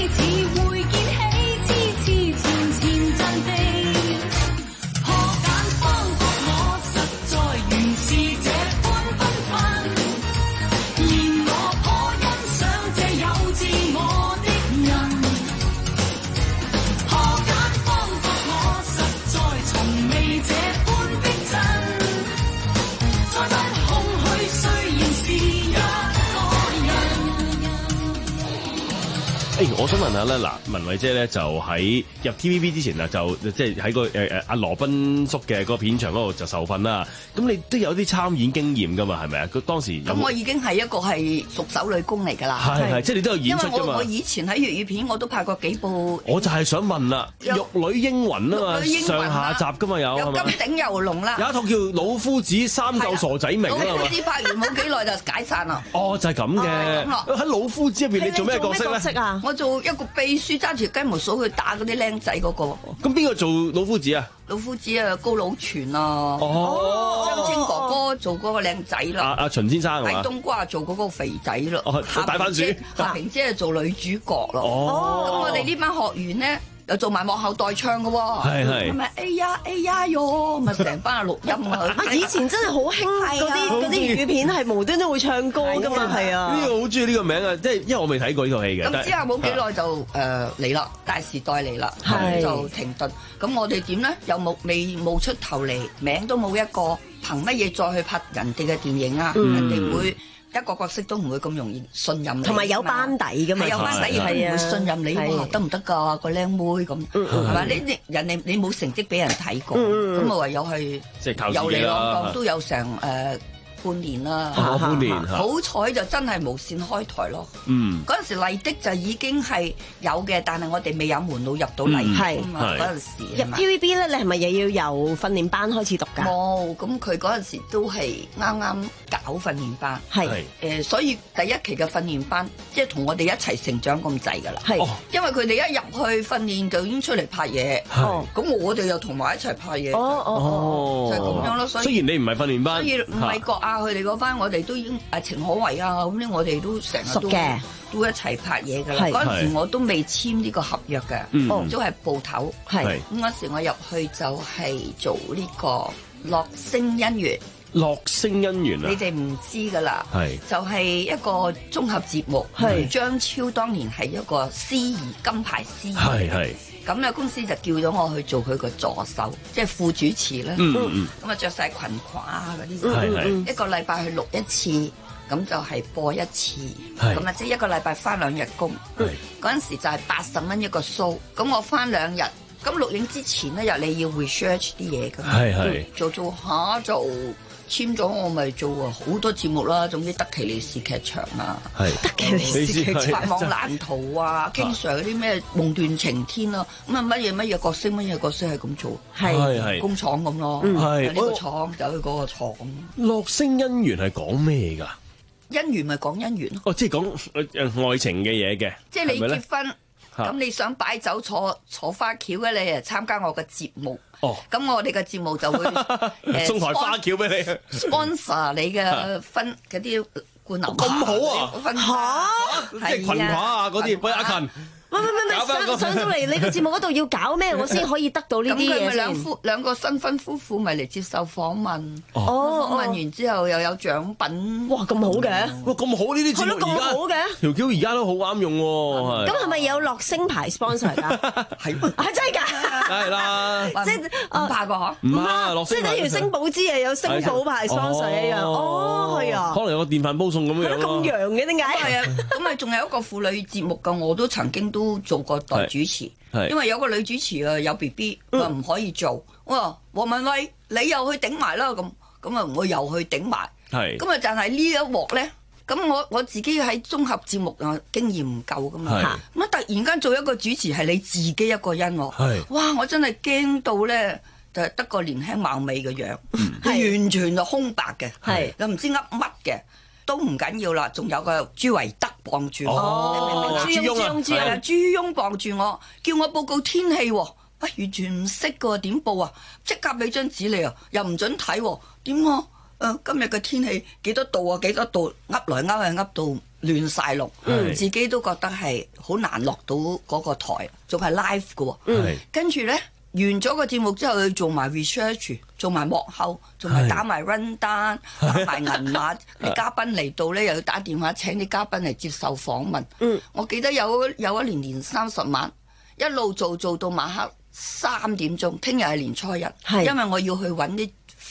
誒，我想問下咧，嗱，文慧姐咧就喺入 T V B 之前啊，就即係喺個誒誒阿羅賓叔嘅嗰個片場嗰度就受訓啦。咁你都有啲參演經驗㗎嘛？係咪啊？佢當時咁我已經係一個係熟手女工嚟㗎啦。 係係，即係你都有演出㗎嘛？ 因為我我以前喺粵語片我都拍過幾部。 我就係想問啦，《玉女英魂》啊嘛，上下集㗎嘛有。 有金鼎有龍啦。 有一套叫《老夫子三救傻仔明》啊嘛。 老夫子拍完冇幾耐就解散啦。 哦，就係咁嘅。喺《老夫子》入邊，你做咩角色咧？ 我做一個秘書揸住雞毛掃去打嗰啲僆仔嗰個。 咁邊個做老夫子啊？ 老夫子啊，高老全啊，張清哥哥做嗰個靚仔啦。 阿阿秦先生係嘛？ 大冬瓜做嗰個肥仔咯。 哦，大番薯。 夏萍姐係做女主角咯。 哦。 咁我哋呢班學員咧，又做埋幕後代唱嘅喎。 係係。 咁咪哎呀哎呀喲，咪成班錄音啊！ 啊，以前真係好興嗰啲嗰啲粵語片係無端端會唱歌㗎嘛，係啊。 呢個好中意呢個名啊，即係因為我未睇過呢套戲嘅。 咁之後冇幾耐就誒嚟啦，大時代嚟啦，就停頓。咁我哋點咧？又冇未冒出頭嚟，名都冇一個，憑乜嘢再去拍人哋嘅電影啊？人哋會一個角色都唔會咁容易信任你， 同埋有班底㗎嘛， 有班底亦都唔會信任你。哇，得唔得㗎個靚妹咁？係嘛？你人哋你冇成績俾人睇過，咁啊唯有係有嚟浪蕩都有成誒半年啦， 半年好彩就真係無線開台咯。 嗯， 嗰陣時麗的就已經係有嘅，但係我哋未有門路入到麗的啊嘛。嗰陣時入 T V B 咧，你係咪又要由訓練班開始讀㗎？ 冇，咁佢嗰陣時都係啱啱搞訓練班， 係誒，所以第一期嘅訓練班即係同我哋一齊成長咁滯㗎啦。 係， 因為佢哋一入去訓練就已經出嚟拍嘢，咁我哋又同埋一齊拍嘢。 哦哦哦，就係咁樣咯。所以雖然你唔係訓練班， 所以唔係國啊，佢哋嗰班我哋都已經誒情可為啊，咁咧我哋都成日都都一齊拍嘢㗎啦。嗰陣時我都未簽呢個合約嘅，都係部頭。係咁嗰時我入去就係做呢個樂聲姻緣。 樂聲姻緣啊！ 你哋唔知㗎啦， 係就係一個綜合節目。係張超當年係一個司儀金牌司儀， 係係咁咧公司就叫咗我去做佢個助手，即係副主持啦。 嗯嗯咁啊着晒裙褂啊嗰啲， 係係一個禮拜去錄一次，咁就係播一次，咁啊即係一個禮拜翻兩日工。嗰陣時就係八十蚊一個 show，咁我翻兩日。咁錄影之前咧，又你要 research 啲嘢㗎嘛， 係係做做下就簽咗，我咪做啊好多節目啦，總之德奇利士劇場啊， 係德奇利士劇場、發望藍圖啊，King Sir 嗰啲咩夢斷晴天啊，咁啊乜嘢乜嘢角色乜嘢角色係咁做， 係係工廠咁咯， 係呢個廠走去嗰個廠。 樂聲姻緣係講咩㗎？ 姻緣咪講姻緣咯。 哦，即係講誒愛情嘅嘢嘅， 即係你結婚。咁你想擺酒坐坐花轎嘅，你誒參加我嘅節目。哦，咁我哋嘅節目就會送台花轎俾你 ，sponsor 你嘅婚嗰啲冠霖。 咁好啊！嚇，即係裙褂啊嗰啲，喂阿勤。 喂喂喂，上上到嚟你個節目嗰度要搞咩？我先可以得到呢啲嘢先。咁佢咪兩夫兩個新婚夫婦咪嚟接受訪問。 哦， 訪問完之後又有獎品。 哇，咁好嘅！ 哇，咁好呢啲節目而家。 好嘅。 條橋而家都好啱用喎。 咁係咪有樂聲牌 sponsor 㗎？係啊，真係㗎。 梗係啦。 即係唔怕個嗬？ 唔怕，樂聲。 即係等於星寶芝啊，有星寶牌 sponsor 一樣。哦，係啊。 可能有個電飯煲餸咁樣咯。 咁洋嘅點解？ 係啊，咁啊仲有一個婦女節目㗎，我都曾經都。都做過代主持，因為有個女主持啊有 B B，佢唔可以做。我話黃文慧，你又去頂埋啦，咁咁啊，我又去頂埋。係咁啊，但係呢一鑊咧，咁我我自己喺綜合節目啊經驗唔夠噶嘛，咁啊突然間做一個主持係你自己一個人喎，哇！我真係驚到咧，就係得個年輕貌美嘅樣，完全就空白嘅，係又唔知噏乜嘅。都唔緊要啦，仲有個朱維德傍住我， 哦、 你明唔明？朱翁朱翁朱翁傍住我，叫我報告天氣喎，啊完全唔識㗎，點報啊？即刻俾張紙你啊，又唔準睇喎，點啊？誒、呃、今日嘅天氣幾多度啊？幾多度？噏來噏去噏到亂晒龍，嗯、自己都覺得係好難落到嗰個台，仲係 live 㗎喎，嗯、跟住咧。完咗個節目之後，去做埋 research，做埋幕後，仲係打埋 run down，打埋銀碼。啲嘉賓嚟到咧，又要打電話請啲嘉賓嚟接受訪問。嗯，我記得有有一年年三十晚，一路做做到晚黑三點鐘。聽日係年初一，因為我要去揾啲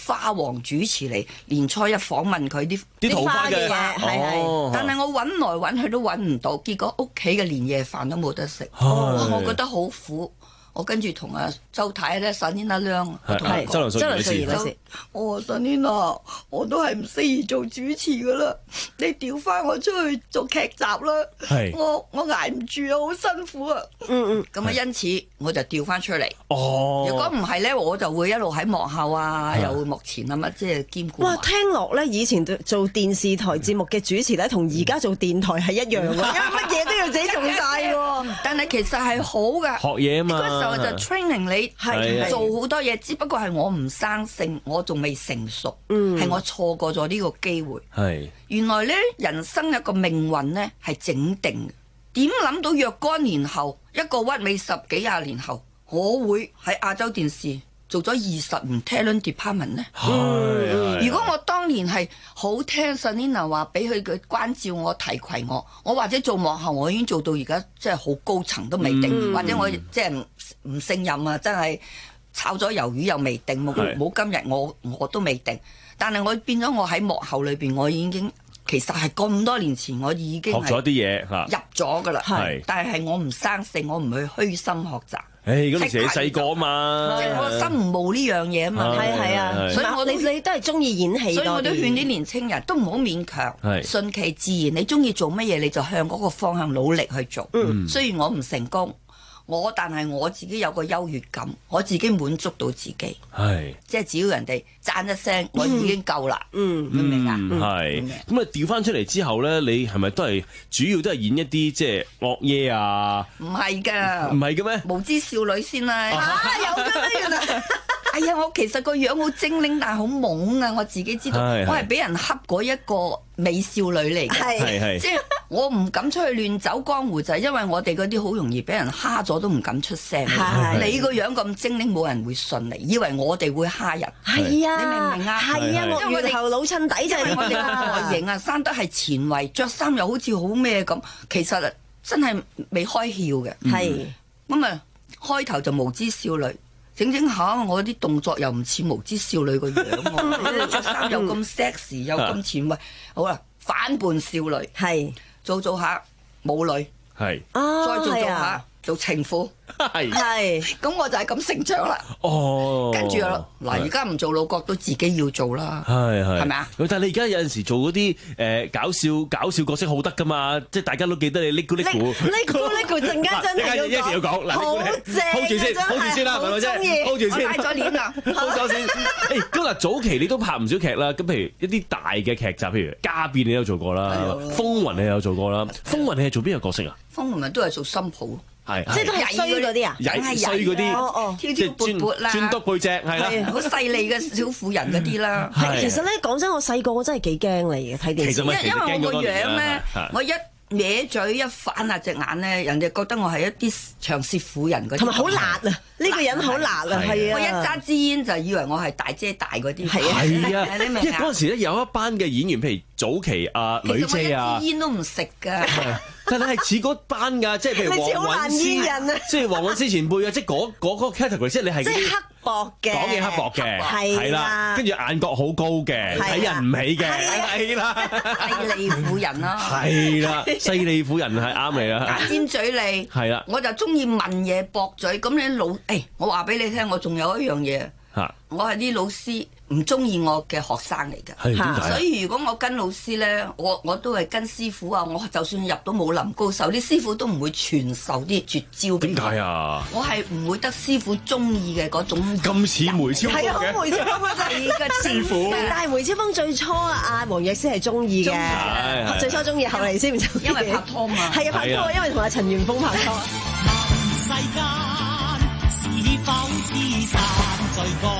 花王主持嚟年初一訪問佢啲啲桃花嘅嘢，係係。但係我揾來揾去都揾唔到，結果屋企嘅年夜飯都冇得食，我覺得好苦。我跟住同阿周太咧，沈天阿亮，我同佢講， 周梁淑儀女士， 我話沈天啊，我都係唔適宜做主持噶啦，你調翻我出去做劇集啦，我我捱唔住啊，好辛苦啊，嗯嗯，咁啊，因此我就調翻出嚟。哦，如果唔係咧，我就會一路喺幕後啊，又會幕前啊乜，即係兼顧。 哇，聽落咧，以前做電視台節目嘅主持咧，同而家做電台係一樣喎，因為乜嘢都要自己做晒喎。 但係其實係好嘅， 學嘢啊嘛。 就 training 你係做好多嘢，只不過係我唔生性，我仲未成熟，係、嗯、我錯過咗呢個機會。係原來咧，人生一個命運咧係整定嘅。點諗到若干年後，一個屈尾十幾廿年後，我會喺亞洲電視做咗二十年 talent department 咧？嗯、如果我當年係好聽 Selina 話，俾佢嘅關照我、提攜我，我或者做幕後，我已經做到而家即係好高層都未定，嗯、或者我即係唔唔勝任啊！真係炒咗魷魚又未定，冇冇今日我我都未定。但係我變咗我喺幕後裏邊，我已經其實係咁多年前我已經學咗啲嘢入咗㗎啦。係，但係我唔生性，我唔去虛心學習。誒，嗰陣時你細個啊嘛，即係我心唔冒呢樣嘢啊嘛，係係啊，所以我你你都係中意演戲，所以我都勸啲年青人都唔好勉強，順其自然。你中意做乜嘢，你就向嗰個方向努力去做。嗯，雖然我唔成功，我但係我自己有個優越感，我自己滿足到自己。係，即係只要人哋讚一聲，我已經夠啦。嗯，明唔明啊？係。咁啊，調翻出嚟之後咧，你係咪都係主要都係演一啲即係惡嘢啊？唔係㗎，唔係嘅咩？無知少女先啦。啊，有㗎咩原來？哎呀，我其實個樣好精靈，但係好懵啊！我自己知道，我係俾人恰過一個美少女嚟嘅，係係，即係我唔敢出去亂走江湖，就係因為我哋嗰啲好容易俾人蝦咗，都唔敢出聲。你個樣咁精靈，冇人會信你，以為我哋會蝦人。係啊，你明唔明啊？係啊，我月頭老襯底就係我哋個外形啊，生得係前衛，着衫又好似好咩咁，其實真係未開竅嘅。係咁啊，開頭就無知少女。整整下，我啲動作又唔似無知少女個樣喎，著衫又咁 sexy， 又咁前衛。好啦，反叛少女，係做做下舞女，係再做做下做情婦，係係，咁我就係咁成長啦。哦，跟住嗱，而家唔做老角都自己要做啦，係係，係咪啊？但係你而家有陣時做嗰啲誒搞笑搞笑角色好得噶嘛，即係大家都記得你 Niku Niku Niku Niku 陣間真係要講，嗱，好正，hold住先 ，hold 住先啦，係咪先 ？hold 住先，我帶咗鏈啦，hold 咗先。誒，咁嗱，早期你都拍唔少劇啦，咁譬如一啲大嘅劇集，譬如《家變》你都做過啦，《風雲》你有做過啦，《風雲》你係做邊個角色啊？《風雲》咪都係做新抱。係，即係都係衰嗰啲啊，曳衰嗰啲，哦哦，挑挑撥撥啦，專督背脊係啦，好細膩嘅小婦人嗰啲啦。係，其實咧講真，我細個我真係幾驚你嘅睇電視，因因為我個樣咧，我一歪嘴一反下隻眼咧，人哋覺得我係一啲長舌婦人嗰啲，同埋好辣啊！呢個人好辣啊，係啊！我一揸支煙就以為我係大姐大嗰啲，係啊！你明唔明啊？因為嗰陣時咧有一班嘅演員，譬如早期啊女姐啊，一支煙都唔食㗎。但係係似嗰班㗎，即係譬如黃韻詩，即係黃韻詩前輩啊，即係嗰嗰個 category，即係你係即係刻薄嘅，講嘢刻薄嘅，係啦，跟住眼角好高嘅，睇人唔起嘅，係啦，勢利婦人啦，係啦，勢利婦人係啱你啦，牙尖嘴利，係啦，我就中意問嘢駁嘴，咁你老誒，我話俾你聽，我仲有一樣嘢，嚇，我係啲老師唔中意我嘅學生嚟㗎，所以如果我跟老師咧，我我都係跟師傅啊，我就算入到武林高手，啲師傅都唔會傳授啲絕招俾我。點解啊？我係唔會得師傅中意嘅嗰種。咁似梅超風嘅。係啊，梅超風啊，係個師傅。但係梅超風最初啊，阿黃藥師係中意嘅，最初中意，後嚟先唔中意。因為拍拖嘛。係啊，拍拖，因為同阿陳元峰拍拖。世間是否知山最高？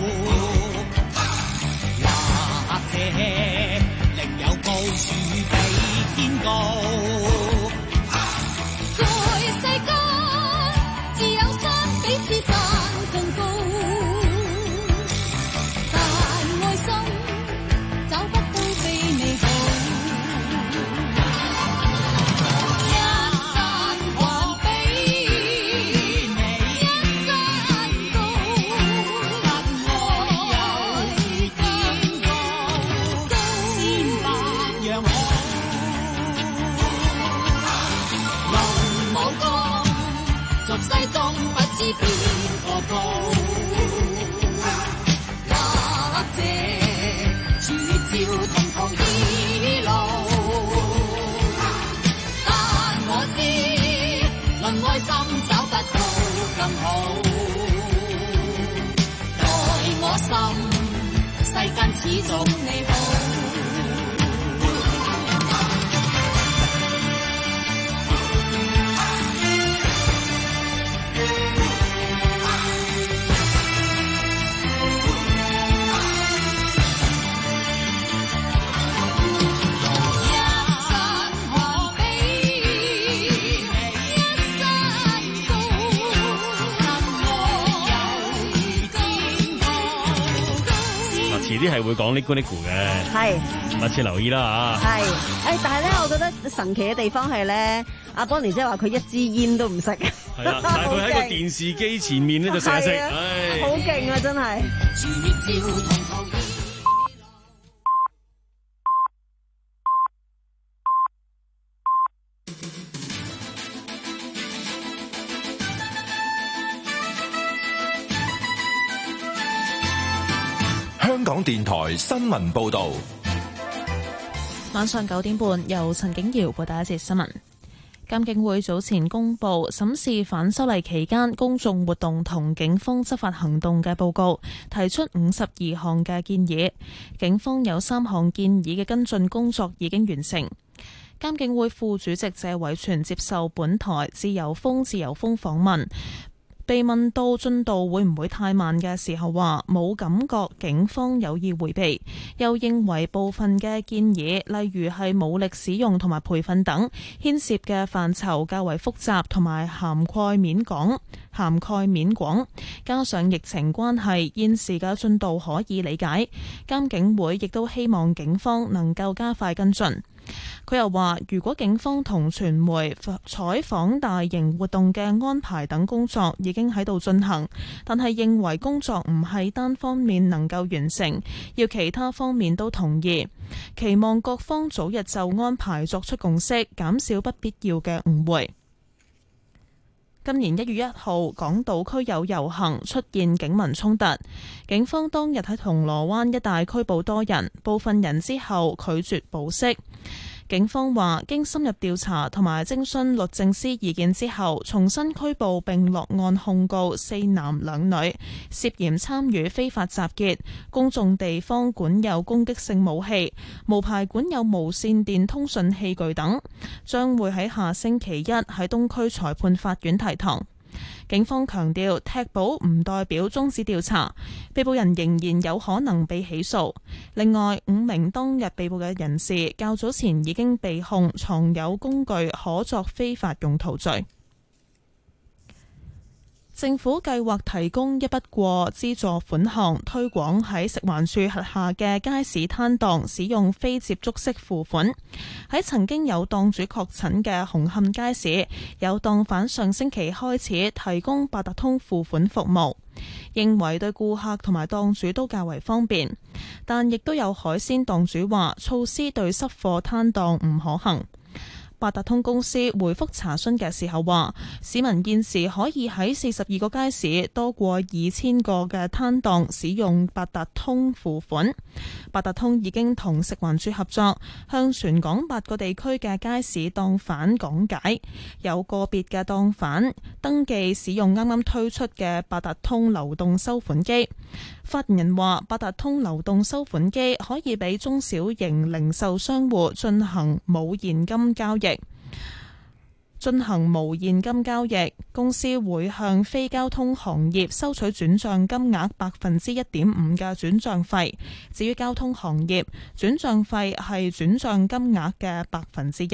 另有高處比天高，在世間自有山比此山更高，但愛心找不到卑微途，一山還比一山高，但愛有邊個高？或者絕照同途異路，但我知論愛心找不到更好。待我心，世間始終你好。 遲啲係會講呢咕呢咕嘅， 係密切留意啦嚇。 係，誒，但係咧，我覺得神奇嘅地方係咧，阿 Bonnie 即係話佢一支煙都唔食。 係啊，但係佢喺個電視機前面咧就成日食，唉， 好勁啊，真係。 香港電台新聞報導， 晚上九點半由陳景瑤報道一節新聞。監警會早前公布審視反修例期間公眾活動同警方執法行動嘅報告，提出五十二項嘅建議。警方有三項建議嘅跟進工作已經完成。監警會副主席謝偉銓接受本台自由風自由風訪問，被問到進度會唔會太慢嘅時候，話冇感覺警方有意迴避，又認為部分嘅建議，例如係武力使用同埋培訓等，牽涉嘅範疇較為複雜同埋涵蓋面廣，涵蓋面廣，加上疫情關係，現時嘅進度可以理解。監警會亦都希望警方能夠加快跟進。佢又話，如果警方同傳媒採訪大型活動嘅安排等工作已經喺度進行，但係認為工作唔係單方面能夠完成，要其他方面都同意，期望各方早日就安排作出共識，減少不必要嘅誤會。今年一月一號，港島區有遊行出現警民衝突，警方當日喺銅鑼灣一帶拘捕多人，部分人之後拒絕保釋。警方話，經深入調查同埋徵詢律政司意見之後，重新拘捕並落案控告四男兩女，涉嫌參與非法集結、公眾地方管有攻擊性武器、無牌管有無線電通訊器具等，將會喺下星期一喺東區裁判法院提堂。警方強調，踢保唔代表終止調查，被捕人仍然有可能被起訴。另外，五名當日被捕嘅人士較早前已經被控藏有工具可作非法用途罪。政府計劃提供一筆過資助款項，推廣喺食環署轄下嘅街市攤檔使用非接觸式付款。喺曾經有檔主確診嘅紅磡街市，有檔販上星期開始提供八達通付款服務，認為對顧客同埋檔主都較為方便。但亦都有海鮮檔主話，措施對濕貨攤檔唔可行。八達通公司回覆查詢嘅時候話，市民現時可以喺四十二個街市多過二千個嘅攤檔使用八達通付款。八達通已經同食環署合作，向全港八個地區嘅街市檔販講解。有個別嘅檔販登記使用啱啱推出嘅八達通流動收款機。發言人話，八達通流動收款機可以俾中小型零售商戶進行冇現金交易。進行無現金交易，公司會向非交通行業收取轉賬金額百分之一點五嘅轉賬費。至於交通行業，轉賬費係轉賬金額嘅百分之一。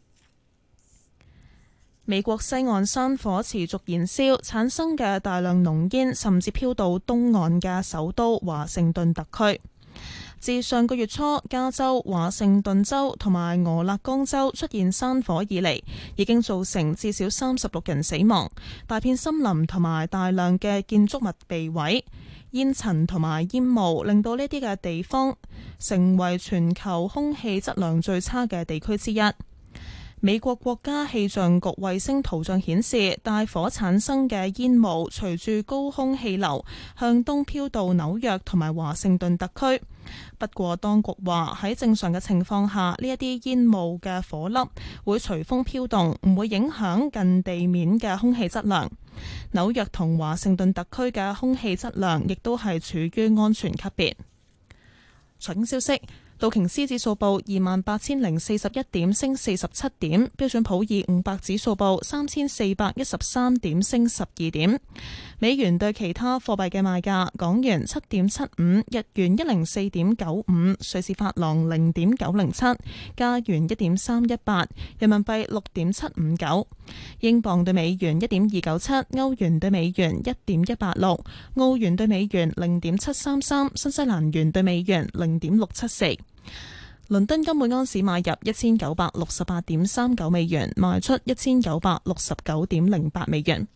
美國西岸山火持續燃燒，產生嘅大量濃煙甚至飄到東岸嘅首都華盛頓特區。自上個月初，加州、華盛頓州同埋俄勒岡州出現山火以嚟，已經造成至少三十六人死亡，大片森林同埋大量嘅建築物被毀，煙塵同埋煙霧令到呢啲嘅地方成為全球空氣質量最差嘅地區之一。 美國國家氣象局衛星圖像顯示，大火產生嘅煙霧隨住高空氣流向東飄到紐約同埋華盛頓特區。不過，當局話喺正常嘅情況下，呢一啲煙霧嘅火粒會隨風飄動，唔會影響近地面嘅空氣質量。紐約同華盛頓特區嘅空氣質量亦都係處於安全級別。財經消息。道瓊斯指數報二萬八千零四十一點，升四十七點；標準普爾五百指數報三千四百一十三點，升十二點。美元對其他貨幣嘅賣價：港元七點七五，日元一零四點九五，瑞士法郎零點九零七，加元一點三一八，人民幣六點七五九，英鎊對美元一點二九七，歐元對美元一點一八六，澳元對美元零點七三三，新西蘭元對美元零點六七四。倫敦金每盎司買入一千九百六十八點三九美元，賣出一千九百六十九點零八美元。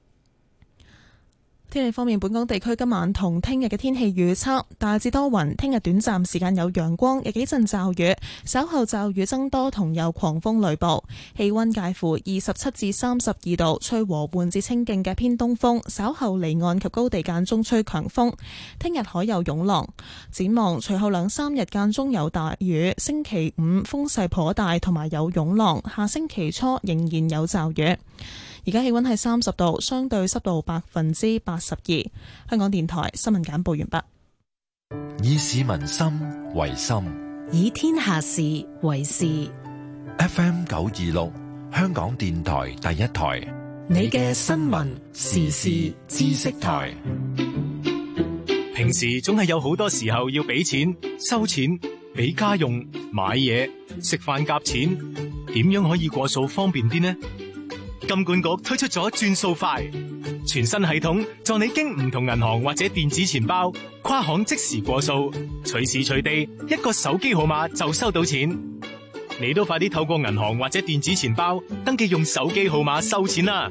天氣方面，本港地區今晚同聽日嘅天氣預測大致多雲，聽日短暫時間有陽光，有幾陣驟雨，稍後驟雨增多同有狂風雷暴，氣溫介乎二十七至三十二度，吹和緩至清勁嘅偏東風，稍後離岸及高地間中吹強風。聽日海有湧浪，展望隨後兩三日間中有大雨，星期五風勢頗大同埋有湧浪，下星期初仍然有驟雨。而家氣溫係三十度，相對濕度百分之八十二。香港電台新聞簡報完畢。 以市民心為心， 以天下事為事。 F M 九二六，香港電台第一台， 你嘅新聞時事知識台。 平時總係有好多時候要俾錢、收錢、俾家用、買嘢、食飯夾錢，點樣可以過數方便啲呢？金管局推出咗轉數快全新系統，助你經唔同銀行或者電子錢包跨行即時過數，隨時隨地一個手機號碼就收到錢。你都快啲透過銀行或者電子錢包登記用手機號碼收錢啦！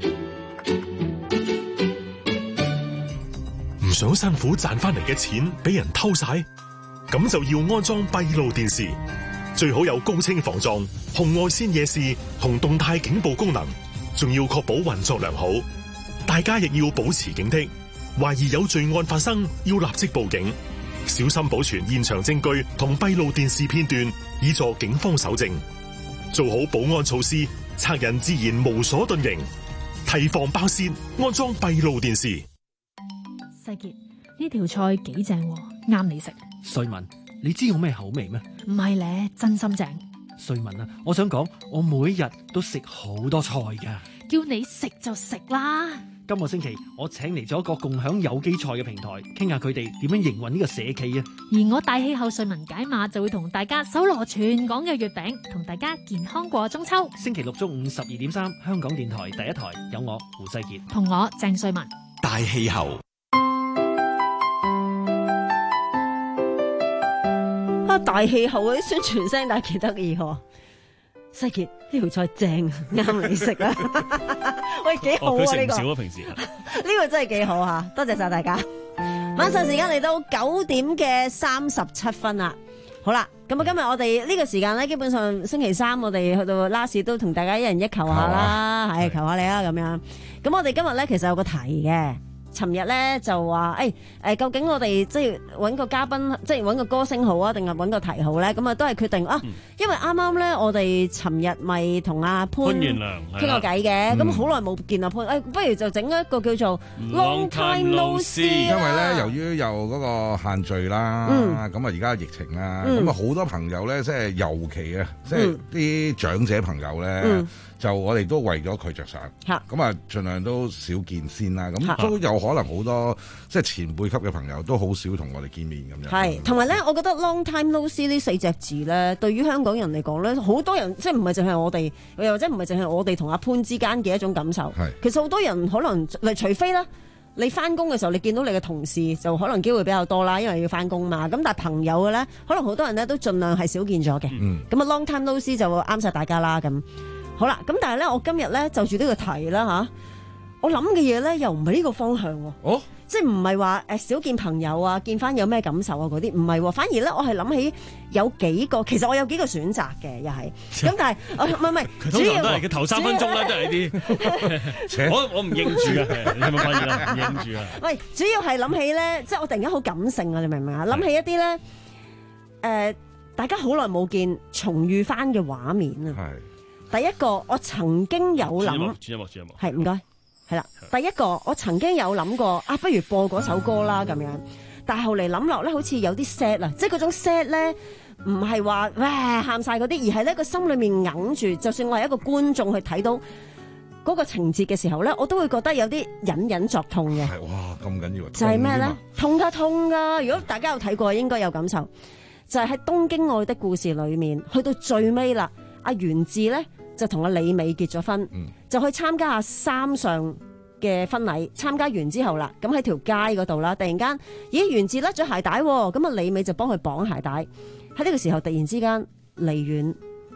唔想辛苦賺翻嚟嘅錢俾人偷晒，咁就要安裝閉路電視，最好有高清防撞、紅外線夜視同動態警報功能。仲要確保運作良好，大家亦要保持警惕，懷疑有罪案發生，要立即報警，小心保存現場證據同閉路電視片段，以助警方搜證。做好保安措施，賊人自然無所遁形。提防爆竊，安裝閉路電視。 世傑，呢條菜幾正，啱你食。 瑞文，你知我咩口味咩？ 唔係咧，真心正。 瑞文啊，我想講，我每日都食好多菜噶。 叫你食就食啦。 今個星期我請嚟咗一個共享有機菜嘅平台，傾下佢哋點樣營運呢個社企啊。 而我大氣候瑞文解碼就會同大家搜羅全港嘅月餅，同大家健康過中秋。 星期六中午十二點三，香港電台第一台有我胡世傑同我鄭瑞文。 大氣候啊，大氣候嗰啲宣傳聲，但係幾得意喎。世傑，呢條菜正，啱你食啦！喂，幾好啊呢、這個！ 少啊平時呢個真係幾好吓，多謝晒大家。晚上時間嚟到九點嘅三十七分啦。好啦，咁啊今日我哋呢個時間咧，基本上星期三我哋去到 last 都同大家一人一求下啦，係、啊、求下你啦咁樣。咁我哋今日咧其實有個題嘅。尋日咧就話誒誒，究竟我哋即係揾個嘉賓，即係揾個歌星好啊，定係揾個題好咧？咁啊都係決定啊，因為啱啱咧我哋尋日咪同阿潘元良傾過偈嘅，咁好耐冇見阿潘，誒不如就整一個叫做 Long Time No See， 因為咧由於有嗰個限聚啦，咁啊而家疫情啦，咁啊好多朋友咧即係尤其啊，即係啲長者朋友咧。嗯就我哋都為咗佢着想，咁啊盡量都少見先啦。咁都有可能好多即係前輩級嘅朋友都好少同我哋見面咁樣。 係，同埋咧，我覺得 long time no see 呢四隻字咧，對於香港人嚟講咧，好多人即係唔係淨係我哋，又或者唔係淨係我哋同阿潘之間嘅一種感受。係，其實好多人可能，除非啦，你翻工嘅時候，你見到你嘅同事就可能機會比較多啦，因為要翻工嘛。咁但係朋友嘅咧，可能好多人咧都盡量係少見咗嘅。嗯，咁啊 long time no see 就會啱晒大家啦咁。好啦，咁但係咧，我今日咧就住呢個題啦吓，我諗嘅嘢咧又唔係呢個方向喎。 哦， 即係唔係話誒少見朋友啊，見翻有咩感受啊嗰啲，唔係喎，反而咧我係諗起有幾個，其實我有幾個選擇嘅，又係咁，但係唔係唔係， 通常都係佢頭三分鐘啦，都係呢啲。我我唔認住啊，你有冇發現啊？唔認住啊。喂， 主要係諗起咧，即係我突然間好感性啊，你明唔明啊？諗起一啲咧誒，大家好耐冇見，重遇翻嘅畫面啊。係。第一個我曾經有諗， 轉音樂，轉音樂， 係唔該。係啦，第一個我曾經有諗過啊，不如播嗰首歌啦咁樣，但係後嚟諗落咧，好似有啲 sad 啊，即係嗰種 sad 咧，唔係話哇喊晒嗰啲，而係咧個心裏面硬住，就算我係一個觀眾去睇到嗰個情節嘅時候咧，我都會覺得有啲隱隱作痛嘅。 係哇，咁緊要啊！ 就係咩咧？痛噶痛噶！如果大家有睇過，應該有感受。就係喺《東京愛的故事》裏面，去到最尾啦，阿源治咧。就同阿李美結咗婚，嗯、就去參加阿三上嘅婚禮。參加完之後啦，咁喺條街嗰度啦，突然間，咦，源治甩咗鞋帶，咁啊李美就幫佢綁鞋帶。喺呢個時候，突然之間離遠，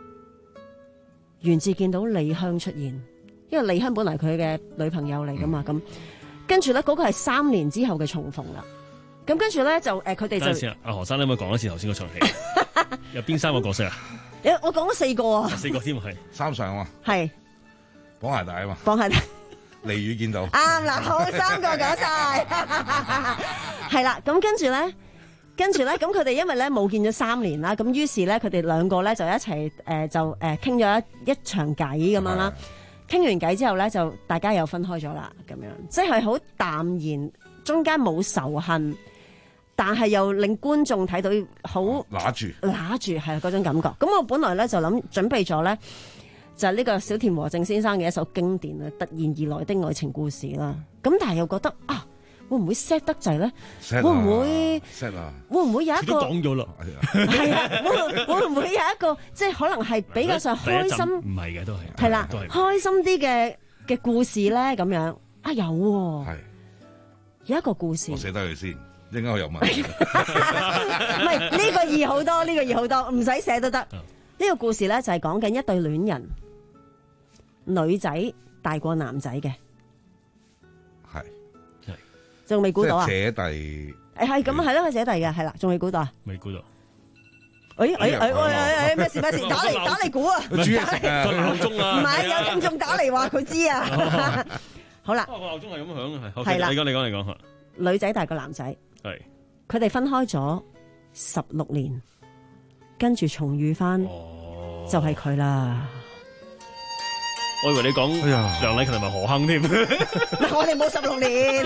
源治見到李香出現，因為李香本來佢嘅女朋友嚟噶嘛，咁、嗯、跟住咧嗰個係三年之後嘅重逢啦。咁跟住咧就誒，佢、呃、哋就等陣先啊， 阿何生，你可唔可以講一次頭先嗰場戲？有邊三個角色啊？ 我講咗四個啊， 四個添係三上啊， 係綁鞋帶啊嘛， 綁鞋帶， 離遠見到啱啦，好三個講晒，係啦，咁跟住咧，跟住咧，咁佢哋因為咧冇見咗三年啦，咁於是咧佢哋兩個咧就一齊誒、呃、就誒傾咗一一場偈咁樣啦，傾完偈之後咧就大家又分開咗啦，咁樣即係好淡然，中間冇仇恨。但係又令觀眾睇到好揦住揦住係嗰種感覺。咁我本來咧就諗準備咗咧，就係呢個小田和正先生嘅一首經典啊，突然而來的愛情故事啦。咁但係又覺得啊，會唔會 sad 得滯咧？會唔會 sad 啊？ 會唔會有一個講咗啦？ 係啊，會會唔會有一個即係可能係比較上開心？ 唔係嘅都係係啦，開心啲嘅嘅故事咧咁樣啊有喎，係有一個故事。 我寫低佢先。應該我有問，唔係呢個易好多，呢、呢個易好多，唔使寫都得。呢、呢個故事咧就係講緊一對戀人，女仔大過男仔嘅， 係係，仲未估到啊？ 姐弟誒係咁啊，係咯，係姐弟嘅，係啦，仲未估到啊？ 未估到。 誒誒誒誒誒咩事咩事？打嚟打嚟估啊！ 煮嘢食啊！ 個鬧鐘啊！ 唔係有聽眾打嚟話佢知啊！好啦， 個鬧鐘係咁響嘅，係。 係啦， 你講你講你講。 女仔大過男仔。 係， 佢哋分開咗十六年，跟住重遇翻，哦、就係佢啦。 我以為你講梁禮勤同埋何鏗添， 我哋冇十六年，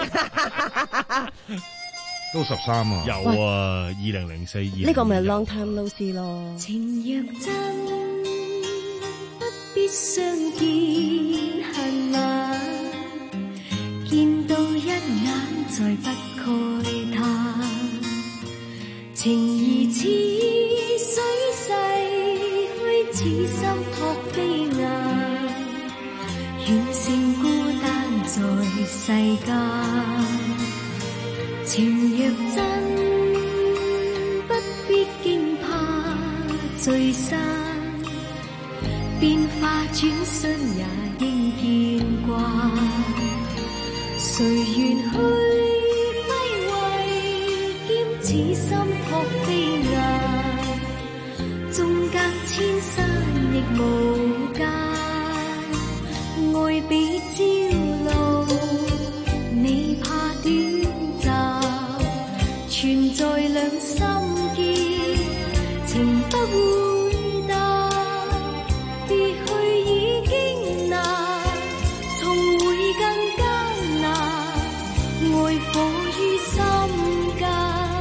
都十三啊。 有啊，二零零四二。 呢個咪 long time no see 咯。 情若真，不必相見恨晚，見到一眼再不。慨嘆情義似水逝去，似心撲飛雁，遠勝孤單在世間。情若真，不必驚怕聚散，變化轉身也應見慣。誰願去此心撲飛雁，縱隔千山亦無間。愛比朝露，你怕短暫，存在兩心結，情不會淡。別去已經難，重會更艱難。愛火於心間。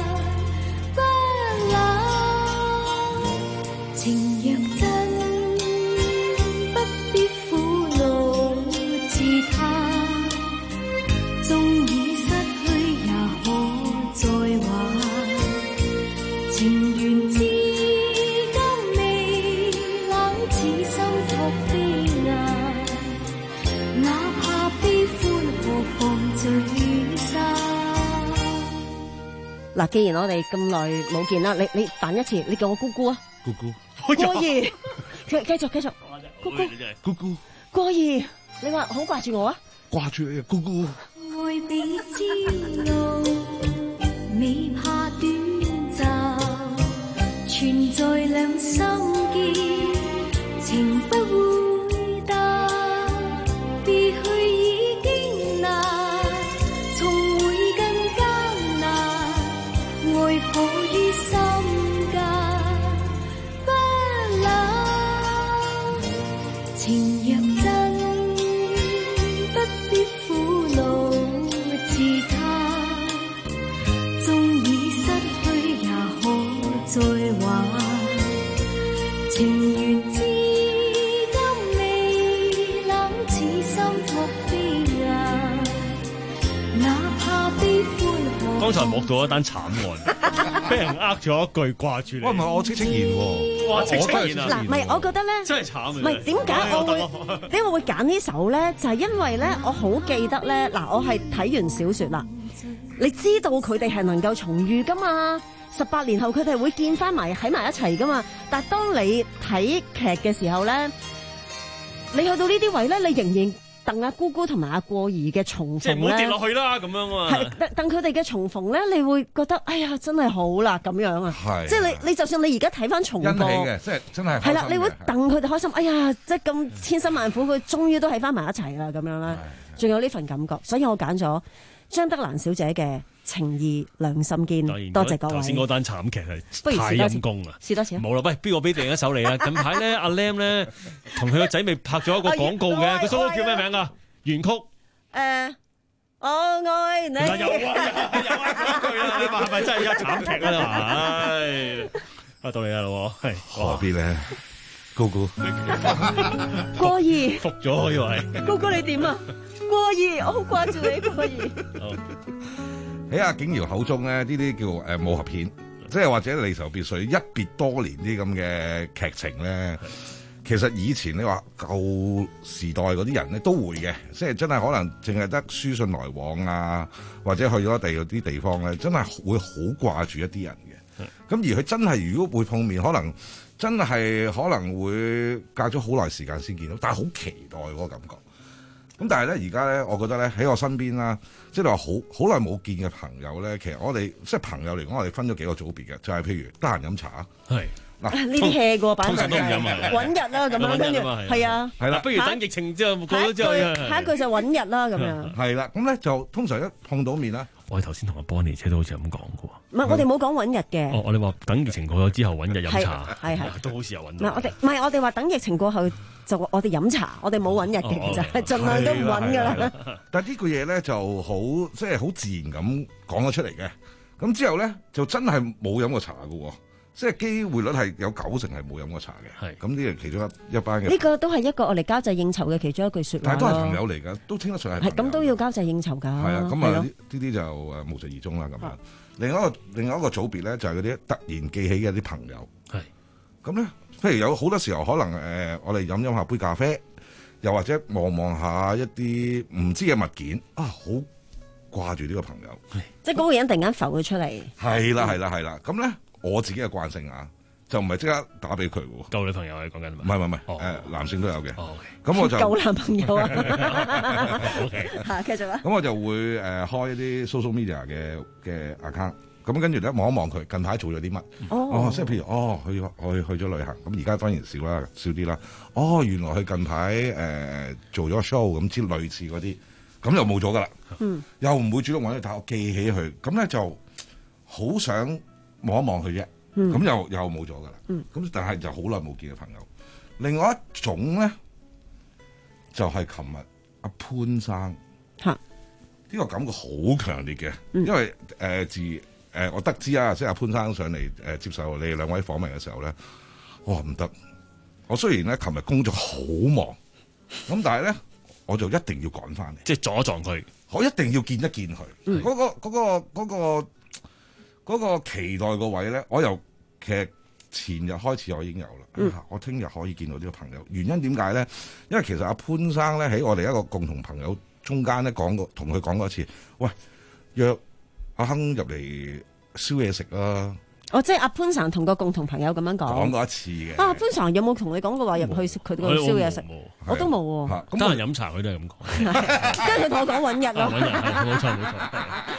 情若真，不必苦惱自嘆，縱已失去也可再挽。情緣至今未冷，此心撲飛雁，哪怕悲歡何妨聚散。 嗱，既然我哋咁耐冇見啦，你你扮一次，你叫我姑姑啊！ 姑姑， 過兒，繼繼續繼續，姑姑， 姑姑， 過兒，你話好掛住我啊？ 掛住你啊，姑姑。 愛比朝露。 未怕短暫，存在兩心間，情不會淡，別去已經難，重會更艱難，愛抱於心間，不冷，情若真，不必苦惱自他，縱已失去也可再還，情緣至今未冷，似心托飛雁，哪怕悲歡何剛才目睹一單慘案，俾人呃咗一句掛住你。 喂，唔係我戚戚然喎， 哇，戚戚然啊！ 嗱，唔係，我覺得咧， 真係慘啊！ 唔係點解我會點解我會揀呢首咧？就係因為咧，我好記得咧，嗱，我係睇完小説啦，你知道佢哋係能夠重遇噶嘛？十八年後佢哋會見翻埋喺埋一齊噶嘛？但係當你睇劇嘅時候咧，你去到呢啲位咧，你仍然鄧阿姑姑同埋阿過兒嘅重即係逢咧， 唔好跌落去啦咁樣啊！ 係鄧鄧佢哋嘅重逢咧，你會覺得哎呀真係好啦咁樣啊！ 係即係你你就算你而家睇翻重播欣喜嘅，即係真係開心係啦，你會嘅戥佢哋開心。哎呀，即係咁千辛萬苦，佢終於都喺翻埋一齊啦，咁樣啦，仲有呢份感覺，所以我揀咗張德蘭小姐嘅《情義兩心堅》。多謝各位。 頭先嗰單慘劇不如係太試多次陰功啊！ 試多次啊！ 冇啦，喂，不如我俾另一首你啊！近排咧，阿 Lam 咧同佢個仔咪拍咗一個廣告嘅，個 show 叫咩名啊？原曲。 誒，我愛你。 又啊又啊又啊嗰句啦！你話係咪真係一慘劇啊？唉，啊到你啦，老婆，係何必咧？高姑， 過兒服咗以為。 高哥你點啊？過兒，我好掛住你，過兒。 喺阿景瑤口中咧，呢啲叫誒武俠片，即係或者離愁別緒、一別多年啲咁嘅劇情咧。其實以前你話舊時代嗰啲人咧都會嘅，即係真係可能淨係得書信來往啊，或者去咗第二啲地方咧，真係會好掛住一啲人嘅。咁而佢真係如果會碰面，可能真係可能會隔咗好耐時間先見到，但係好期待嗰個感覺。咁但係咧，而家咧，我覺得咧喺我身邊啦，即係話好好耐冇見嘅朋友咧，其實我哋即係朋友嚟講，我哋分咗幾個組別嘅，就係、是、譬如得閒飲茶， 係嗱呢啲 hea 過， 通常都唔飲啊， 揾日啦咁樣，跟住係啊， 係啦， 不如等疫情之後過咗之後， 下一句就揾日啦咁樣。 係啦，咁咧就通常一碰到面啦， 我哋頭先同阿 Bonnie 姐都好似咁講嘅喎。 唔係，我哋冇講揾日嘅。 哦，我哋話等疫情過咗之後揾日飲茶， 係係都好似有揾。 唔係我哋，唔係我哋話等疫情過後就我哋飲茶，我哋冇揾日嘅，其實係盡量都唔揾㗎啦。 但係呢句嘢咧就好，即係好自然咁講咗出嚟嘅。咁之後咧就真係冇飲過茶嘅喎。即係機會率係有九成係冇飲過茶嘅，係咁呢樣其中一一班嘅。呢個都係一個我哋交際應酬嘅其中一句説話。但係都係朋友嚟㗎，都聽得上係。係咁都要交際應酬㗎。係啊，咁啊呢啲就誒無疾而終啦咁樣。另外一個另外一個組別咧就係嗰啲突然記起嘅啲朋友。係咁咧，譬如有好多時候可能誒、呃，我哋飲飲下杯咖啡，又或者望望下一啲唔知嘅物件啊，好掛住呢個朋友。即係嗰個人突然間浮咗出嚟。係啦係啦係啦，咁咧。我自己嘅慣性啊，就唔係即刻打俾佢喎。舊女朋友你講緊唔係唔係唔係，誒男性都有嘅。咁我就舊男朋友啊。OK，嚇繼續啦。咁我就會誒開一啲 social media 嘅嘅 account，咁跟住咧望一望佢近排做咗啲乜。哦，即係譬如哦，去去去咗旅行，咁而家當然少啦，少啲啦。哦，原來佢近排誒做咗 show 咁之類似嗰啲，咁又冇咗噶啦。嗯，又唔會主動揾佢，但我記起佢，咁咧就好想。望一望佢啫，咁、嗯、又又冇咗噶啦。咁、嗯、但係就好耐冇見嘅朋友。另外一種咧，就係琴日阿潘生嚇，呢、呢個感覺好強烈嘅、嗯，因為誒、呃、自誒、呃、我得知啊，即係阿潘生上嚟誒、呃、接受你哋兩位訪問嘅時候咧，我話唔得。我雖然咧琴日工作好忙，咁但係咧我就一定要趕翻嚟，即係撞一撞佢，我一定要見一見佢。嗰、嗯嗰個嗰、嗰個嗰、嗰個嗰、那個期待個位咧，我由其實前日開始我已經有啦、嗯啊。我聽日可以見到呢個朋友，原因點解咧？因為其實阿潘生咧喺我哋一個共同朋友中間咧講過，同佢講過一次，喂，約阿亨入嚟燒嘢食啦。哦，即係阿潘生同個共同朋友咁樣講。講過一次嘅。啊，潘生有冇同你講過話入去食佢嗰度燒嘢食？我都冇喎。咁得閒飲茶佢都係咁講。跟住佢同我講揾日咯。揾日，冇錯冇錯。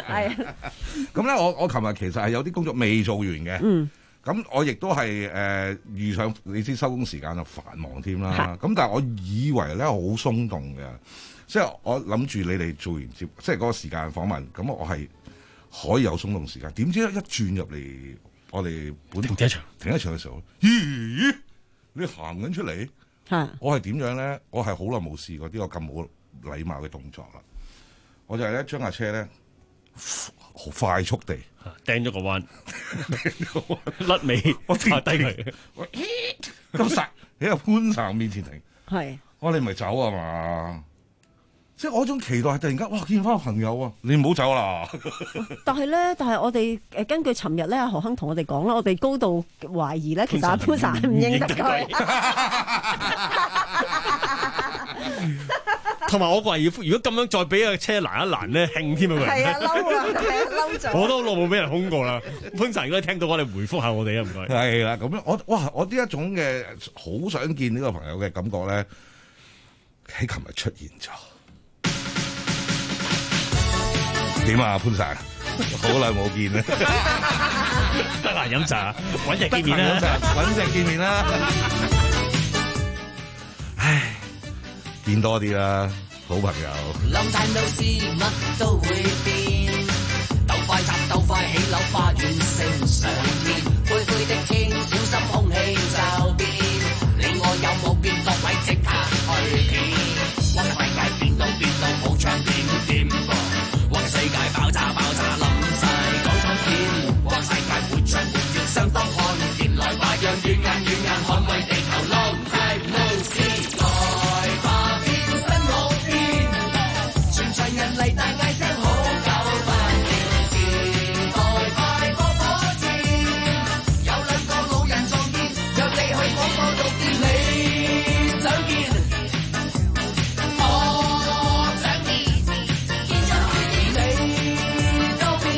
係。 咁咧，我我琴日其實係有啲工作未做完嘅。 嗯。 咁我亦都係誒遇上你知收工時間就繁忙添啦。咁但係我以為咧好鬆動嘅，即係我諗住你哋做完接，即係嗰個時間訪問，咁我係可以有鬆動時間。點知咧一轉入嚟我哋本停車場停車場嘅時候，咦？你行緊出嚟？我係點樣咧？我係好耐冇試過呢個咁冇禮貌嘅動作啦。我就係咧將架車咧好快速地掟咗個彎，甩尾，我跌低佢， 咁實喺個潘 Sir 面前停。 係， 我你唔係走啊嘛？即係我種期待係突然間，哇！見翻個朋友啊，你唔好走啦。 但係咧，但係我哋誒根據尋日咧，何亨同我哋講啦，我哋高度懷疑咧，其實阿潘 Sir 係唔認得佢。 同埋我懷疑，如果咁樣再俾個車攔一攔咧，興添啊！佢係啊，嬲啊，嬲咗。 我都好耐冇俾人兇過啦。潘 Sir 如果聽到我哋回覆下我哋啊，唔該。 係啦，咁樣我哇，我呢一種嘅好想見呢個朋友嘅感覺咧，喺琴日出現咗。點啊，潘 Sir？好耐冇見啦， 得閒飲茶，揾日見面啦， 揾日見面啦。唉，見多啲啦，好朋友。 Long time no see，乜都會變，鬥快插鬥快起樓，花園升上天，灰灰的天，小心空氣驟變，你我有冇變？各位即刻去片，我嘅世界變到變到好唱片點播，我嘅世界爆炸爆炸冧晒港產片，我嘅世界活唱活跳相當看見，來吧讓軟硬軟硬捍衛地球 Long time no see， 來吧變身好變，全場人嚟大嗌聲好久不見，時代快過火箭，有兩個老人撞見，若你去廣播道見，你想見，我想見，見咗你都變，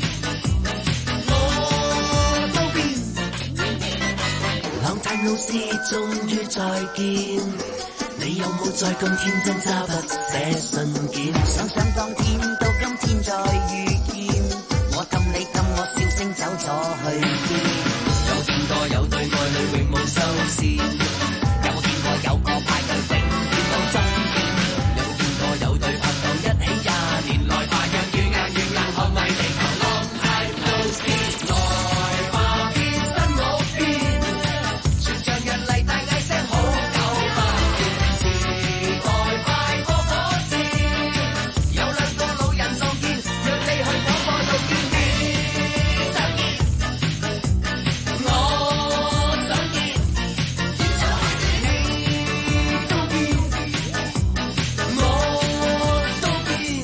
我都變。Long time no see， 終於再見，你有冇再咁天真揸筆寫信件？想想當天到今天再遇見，我氹你氹我笑聲走咗去邊？有見過有對愛侶永無收線，有冇見過有個派對永遠到終點？有冇見過有對拍檔一起廿年，來吧讓軟硬軟硬捍衛地球 Long time no see， 來吧變身好變，全場人嚟大嗌聲好久不見，時代快過火箭，有兩個老人撞見，讓你去廣播道見，你想見，我想見，見咗你都變，我都變。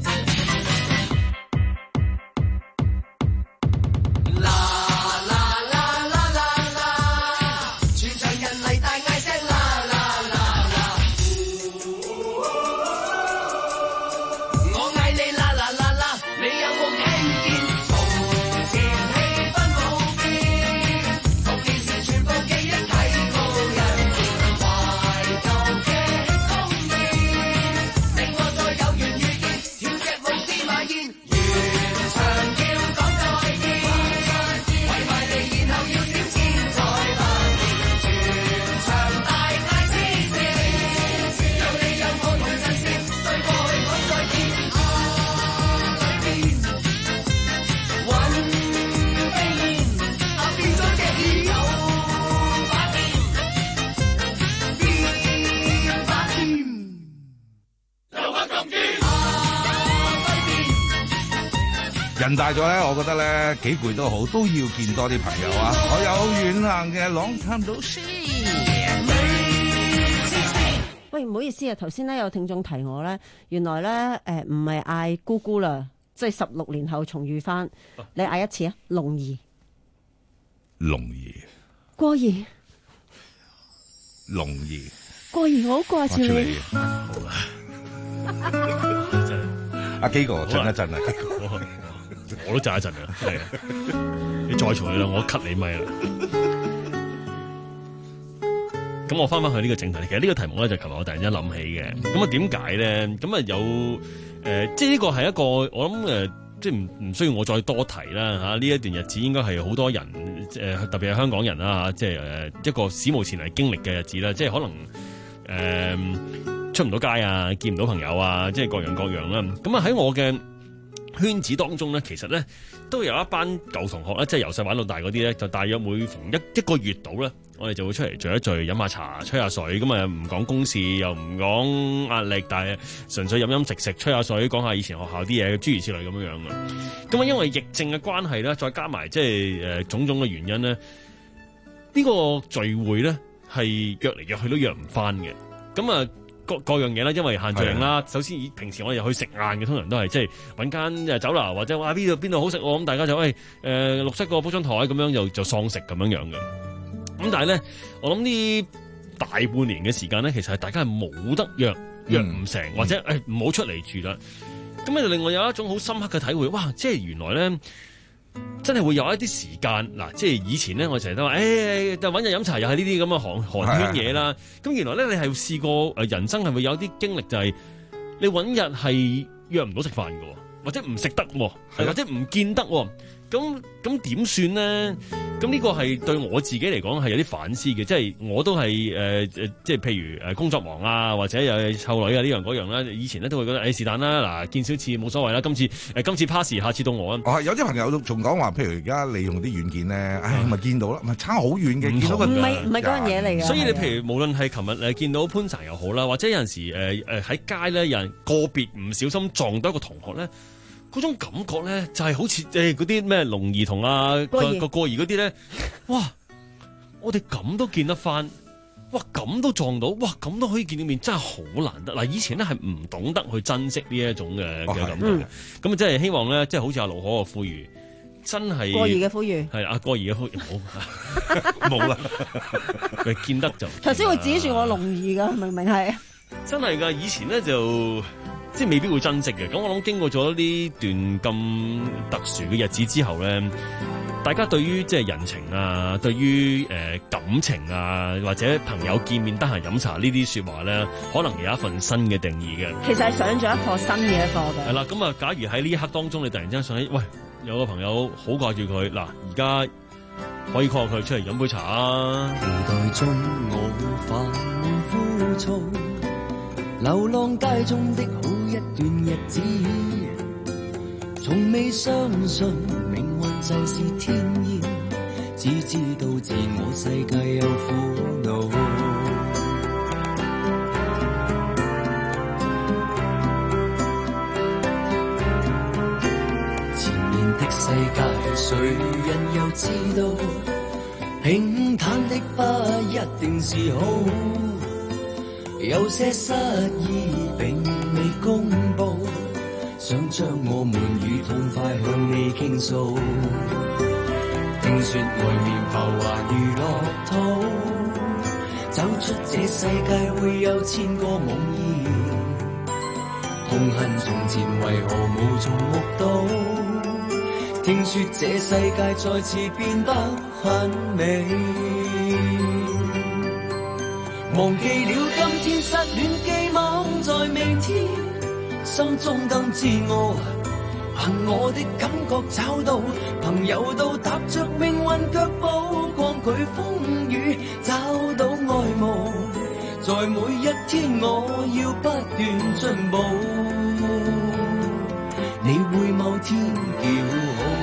啦啦啦啦啦啦，全場人嚟大嗌聲啦啦啦啦，我嗌你啦啦啦啦，你有冇聽見？從前氣氛冇變，同件事全部記憶睇高一點，懷舊嘅冬天，你我再有緣遇見，跳隻舞司馬燕，完場要講再見，圍埋嚟然後要閃千載百年，全場大嗌黐線，有你有我同陣線，對過去講再見，啊裏邊揾飛燕，啊變咗隻耳有把劍，變把劍，有把咁劍，啊對面。 人大咗咧，我覺得咧幾攰都好，都要見多啲朋友啊！我有遠行嘅 Long time no see。 喂，唔好意思啊，頭先咧有聽眾提我咧，原來咧誒唔係嗌姑姑啦，即係十六年後重遇翻，你嗌一次啊，龍兒， 龍兒， 過兒， 龍兒， 過兒，我好掛住你。 阿基哥震一震啊！ 我都震一震啊，係啊！你再嘈佢啦，我 cut 你咪啦。咁我翻翻去呢個正題，其實呢個題目咧就琴日我突然間諗起嘅。咁啊點解咧？咁啊有誒、呃，即係呢個係一個我諗誒、呃， 即係唔唔需要我再多提啦嚇。呢一段日子應該係好多人誒、呃，特別係香港人啦嚇，即係誒一個史無前例經歷嘅日子啦。即係可能誒、呃、出唔到街啊，見唔到朋友啊，即係各樣各樣啦。咁啊喺我嘅圈子當中咧，其實咧都有一班舊同學咧，即係由細玩到大嗰啲咧，就大約每逢一一個月度咧，我哋就會出嚟聚一聚，飲下茶，吹下水，咁啊唔講公事，又唔講壓力，但係純粹飲飲食食，吹下水，講下以前學校啲嘢，諸如此類咁樣樣嘅。咁啊，因為疫症嘅關係咧，再加埋即係誒種種嘅原因咧，呢個聚會咧係約嚟約去都約唔翻嘅。咁啊〜各各樣嘢啦，因為限聚令啦。首先，以平時我哋去食晏嘅，通常都係即係揾間誒酒樓或者話邊度邊度好食喎，咁大家就誒誒六七個鋪張台咁樣就就喪食咁樣樣嘅。咁但係咧，我諗呢大半年嘅時間咧，其實係大家係冇得約約唔成，嗯、或者誒唔好出嚟住啦。咁咧，另外有一種好深刻嘅體會，哇！即係原來咧。真係會有一啲時間嗱，即係以前咧，我成日都話，誒、欸，就揾日飲茶又係呢啲咁嘅寒寒暄嘢啦。咁原來咧，你係試過誒人生係會有啲經歷，就係你揾日係約唔到食飯嘅，或者唔食得，或者唔見得。咁咁點算咧？咁呢個係對我自己嚟講係有啲反思嘅，即係我都係誒誒，即係譬如誒工作忙啊，或者又湊女啊呢樣嗰樣啦。以前咧都會覺得誒是但啦，嗱見少次冇所謂啦。今次誒、呃、今次 pass， 下次到我啊。 哦，有啲朋友仲講話，譬如而家利用啲軟件咧，唉咪見到啦，咪差好遠嘅，見到個唔係唔係嗰樣嘢嚟嘅。 所以你譬如無論係琴日誒見到潘 Sir 又好啦，或者有陣時誒誒喺街咧有人個別唔小心撞到一個同學咧。嗰種感覺咧，就係、是、好似誒嗰啲咩龍兒同啊個個過兒嗰啲咧，哇！我哋咁都見得翻，哇！咁都撞到，哇！咁都可以見到面，真係好難得。嗱，以前咧係唔懂得去珍惜呢一種嘅嘅、哦、感覺嘅，咁啊，即係希望咧，即係好似阿盧可嘅呼籲，真係過兒嘅呼籲， 係阿過兒嘅呼籲，冇冇啦，佢見得就頭先會指住我龍兒噶，明明係真係㗎，以前咧就。即係未必會珍惜嘅，咁我諗經過咗呢段咁特殊嘅日子之後咧，大家對於即係人情啊，對於誒、呃、感情啊，或者朋友見面得閒飲茶呢啲說話咧，可能有一份新嘅定義嘅。 其實係上咗一課新嘅一課嘅。係啦，咁啊，假如喺呢一刻當中，你突然之間想起，喂，有個朋友好掛住佢，嗱，而家可以 call 佢出嚟飲杯茶啊。 期待中我反枯燥，流浪街中的好一段日子，從未相信命運就是天意，只知道自我世界有苦惱。前面的世界誰人又知道，平坦的不一定是好，有些失意並未公佈，想將我們與痛快向你傾訴。聽說外面浮華如樂土，走出這世界會有千個夢兒，痛恨從前為何無從目睹？聽說這世界再次變得很美，忘記了今天失戀，寄望在明天，心中更自我，憑我的感覺找到朋友到踏着命運腳步，抗拒風雨，找到愛慕，在每一天我要不斷進步，你會某天叫好。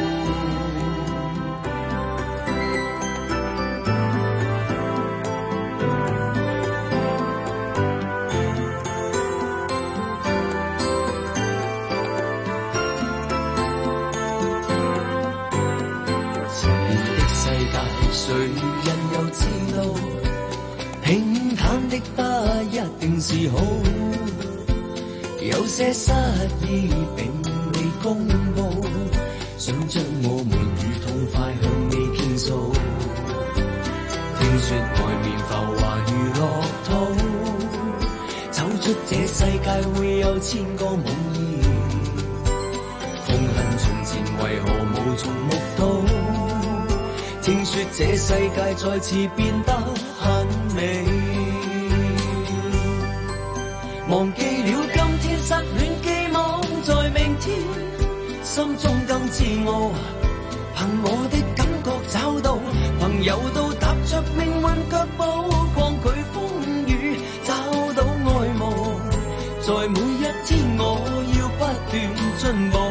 誰人又知道，平坦的不一定是好，有些失意並未公佈，想將我們與痛快向你傾訴。聽說外面浮華如樂土，走出這世界會有千個夢兒，痛恨從前為何無從目睹？聽說這世界再次變得很美，忘記了今天失戀，寄望在明天，心心中更自傲，憑我的感覺找到朋友，到踏着命運腳步，抗拒風雨，找到愛慕，在每一天我要不斷進步，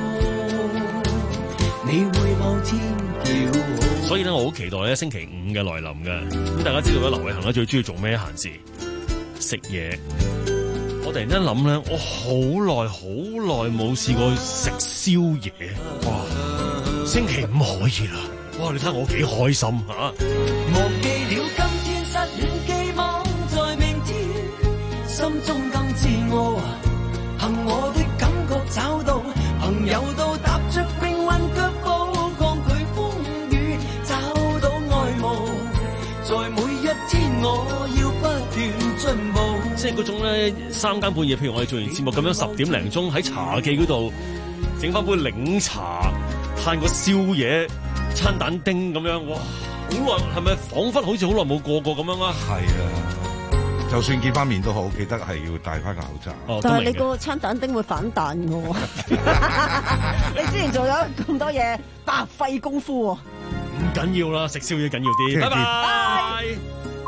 你會某天叫我。 所以咧，我好期待咧星期五嘅來臨嘅。咁大家知道咧，劉偉恒咧最中意做咩閒事？食嘢。我突然間諗咧，我好耐好耐冇試過食宵夜，哇！星期五可以啦，哇！你睇下我幾開心嚇！ 忘記了今天，失戀寄望在明天，心中更自傲，憑我的感覺找到朋友，到踏着命運腳步，抗拒風雨，找到愛慕，在每一天我要不斷進步。 即係嗰種咧三更半夜，譬如我哋做完節目咁樣十點零鐘喺茶記嗰度整翻杯檸茶，嘆個宵夜餐蛋丁咁樣，哇！好耐係咪？彷彿好似好耐冇過過咁樣啊！ 係啊，就算見翻面都好，記得係要戴翻個口罩。 哦、 但係你個餐蛋丁會反彈嘅喎，你之前做咗咁多嘢，白費功夫喎。 唔緊要啦，食宵夜緊要啲。拜拜。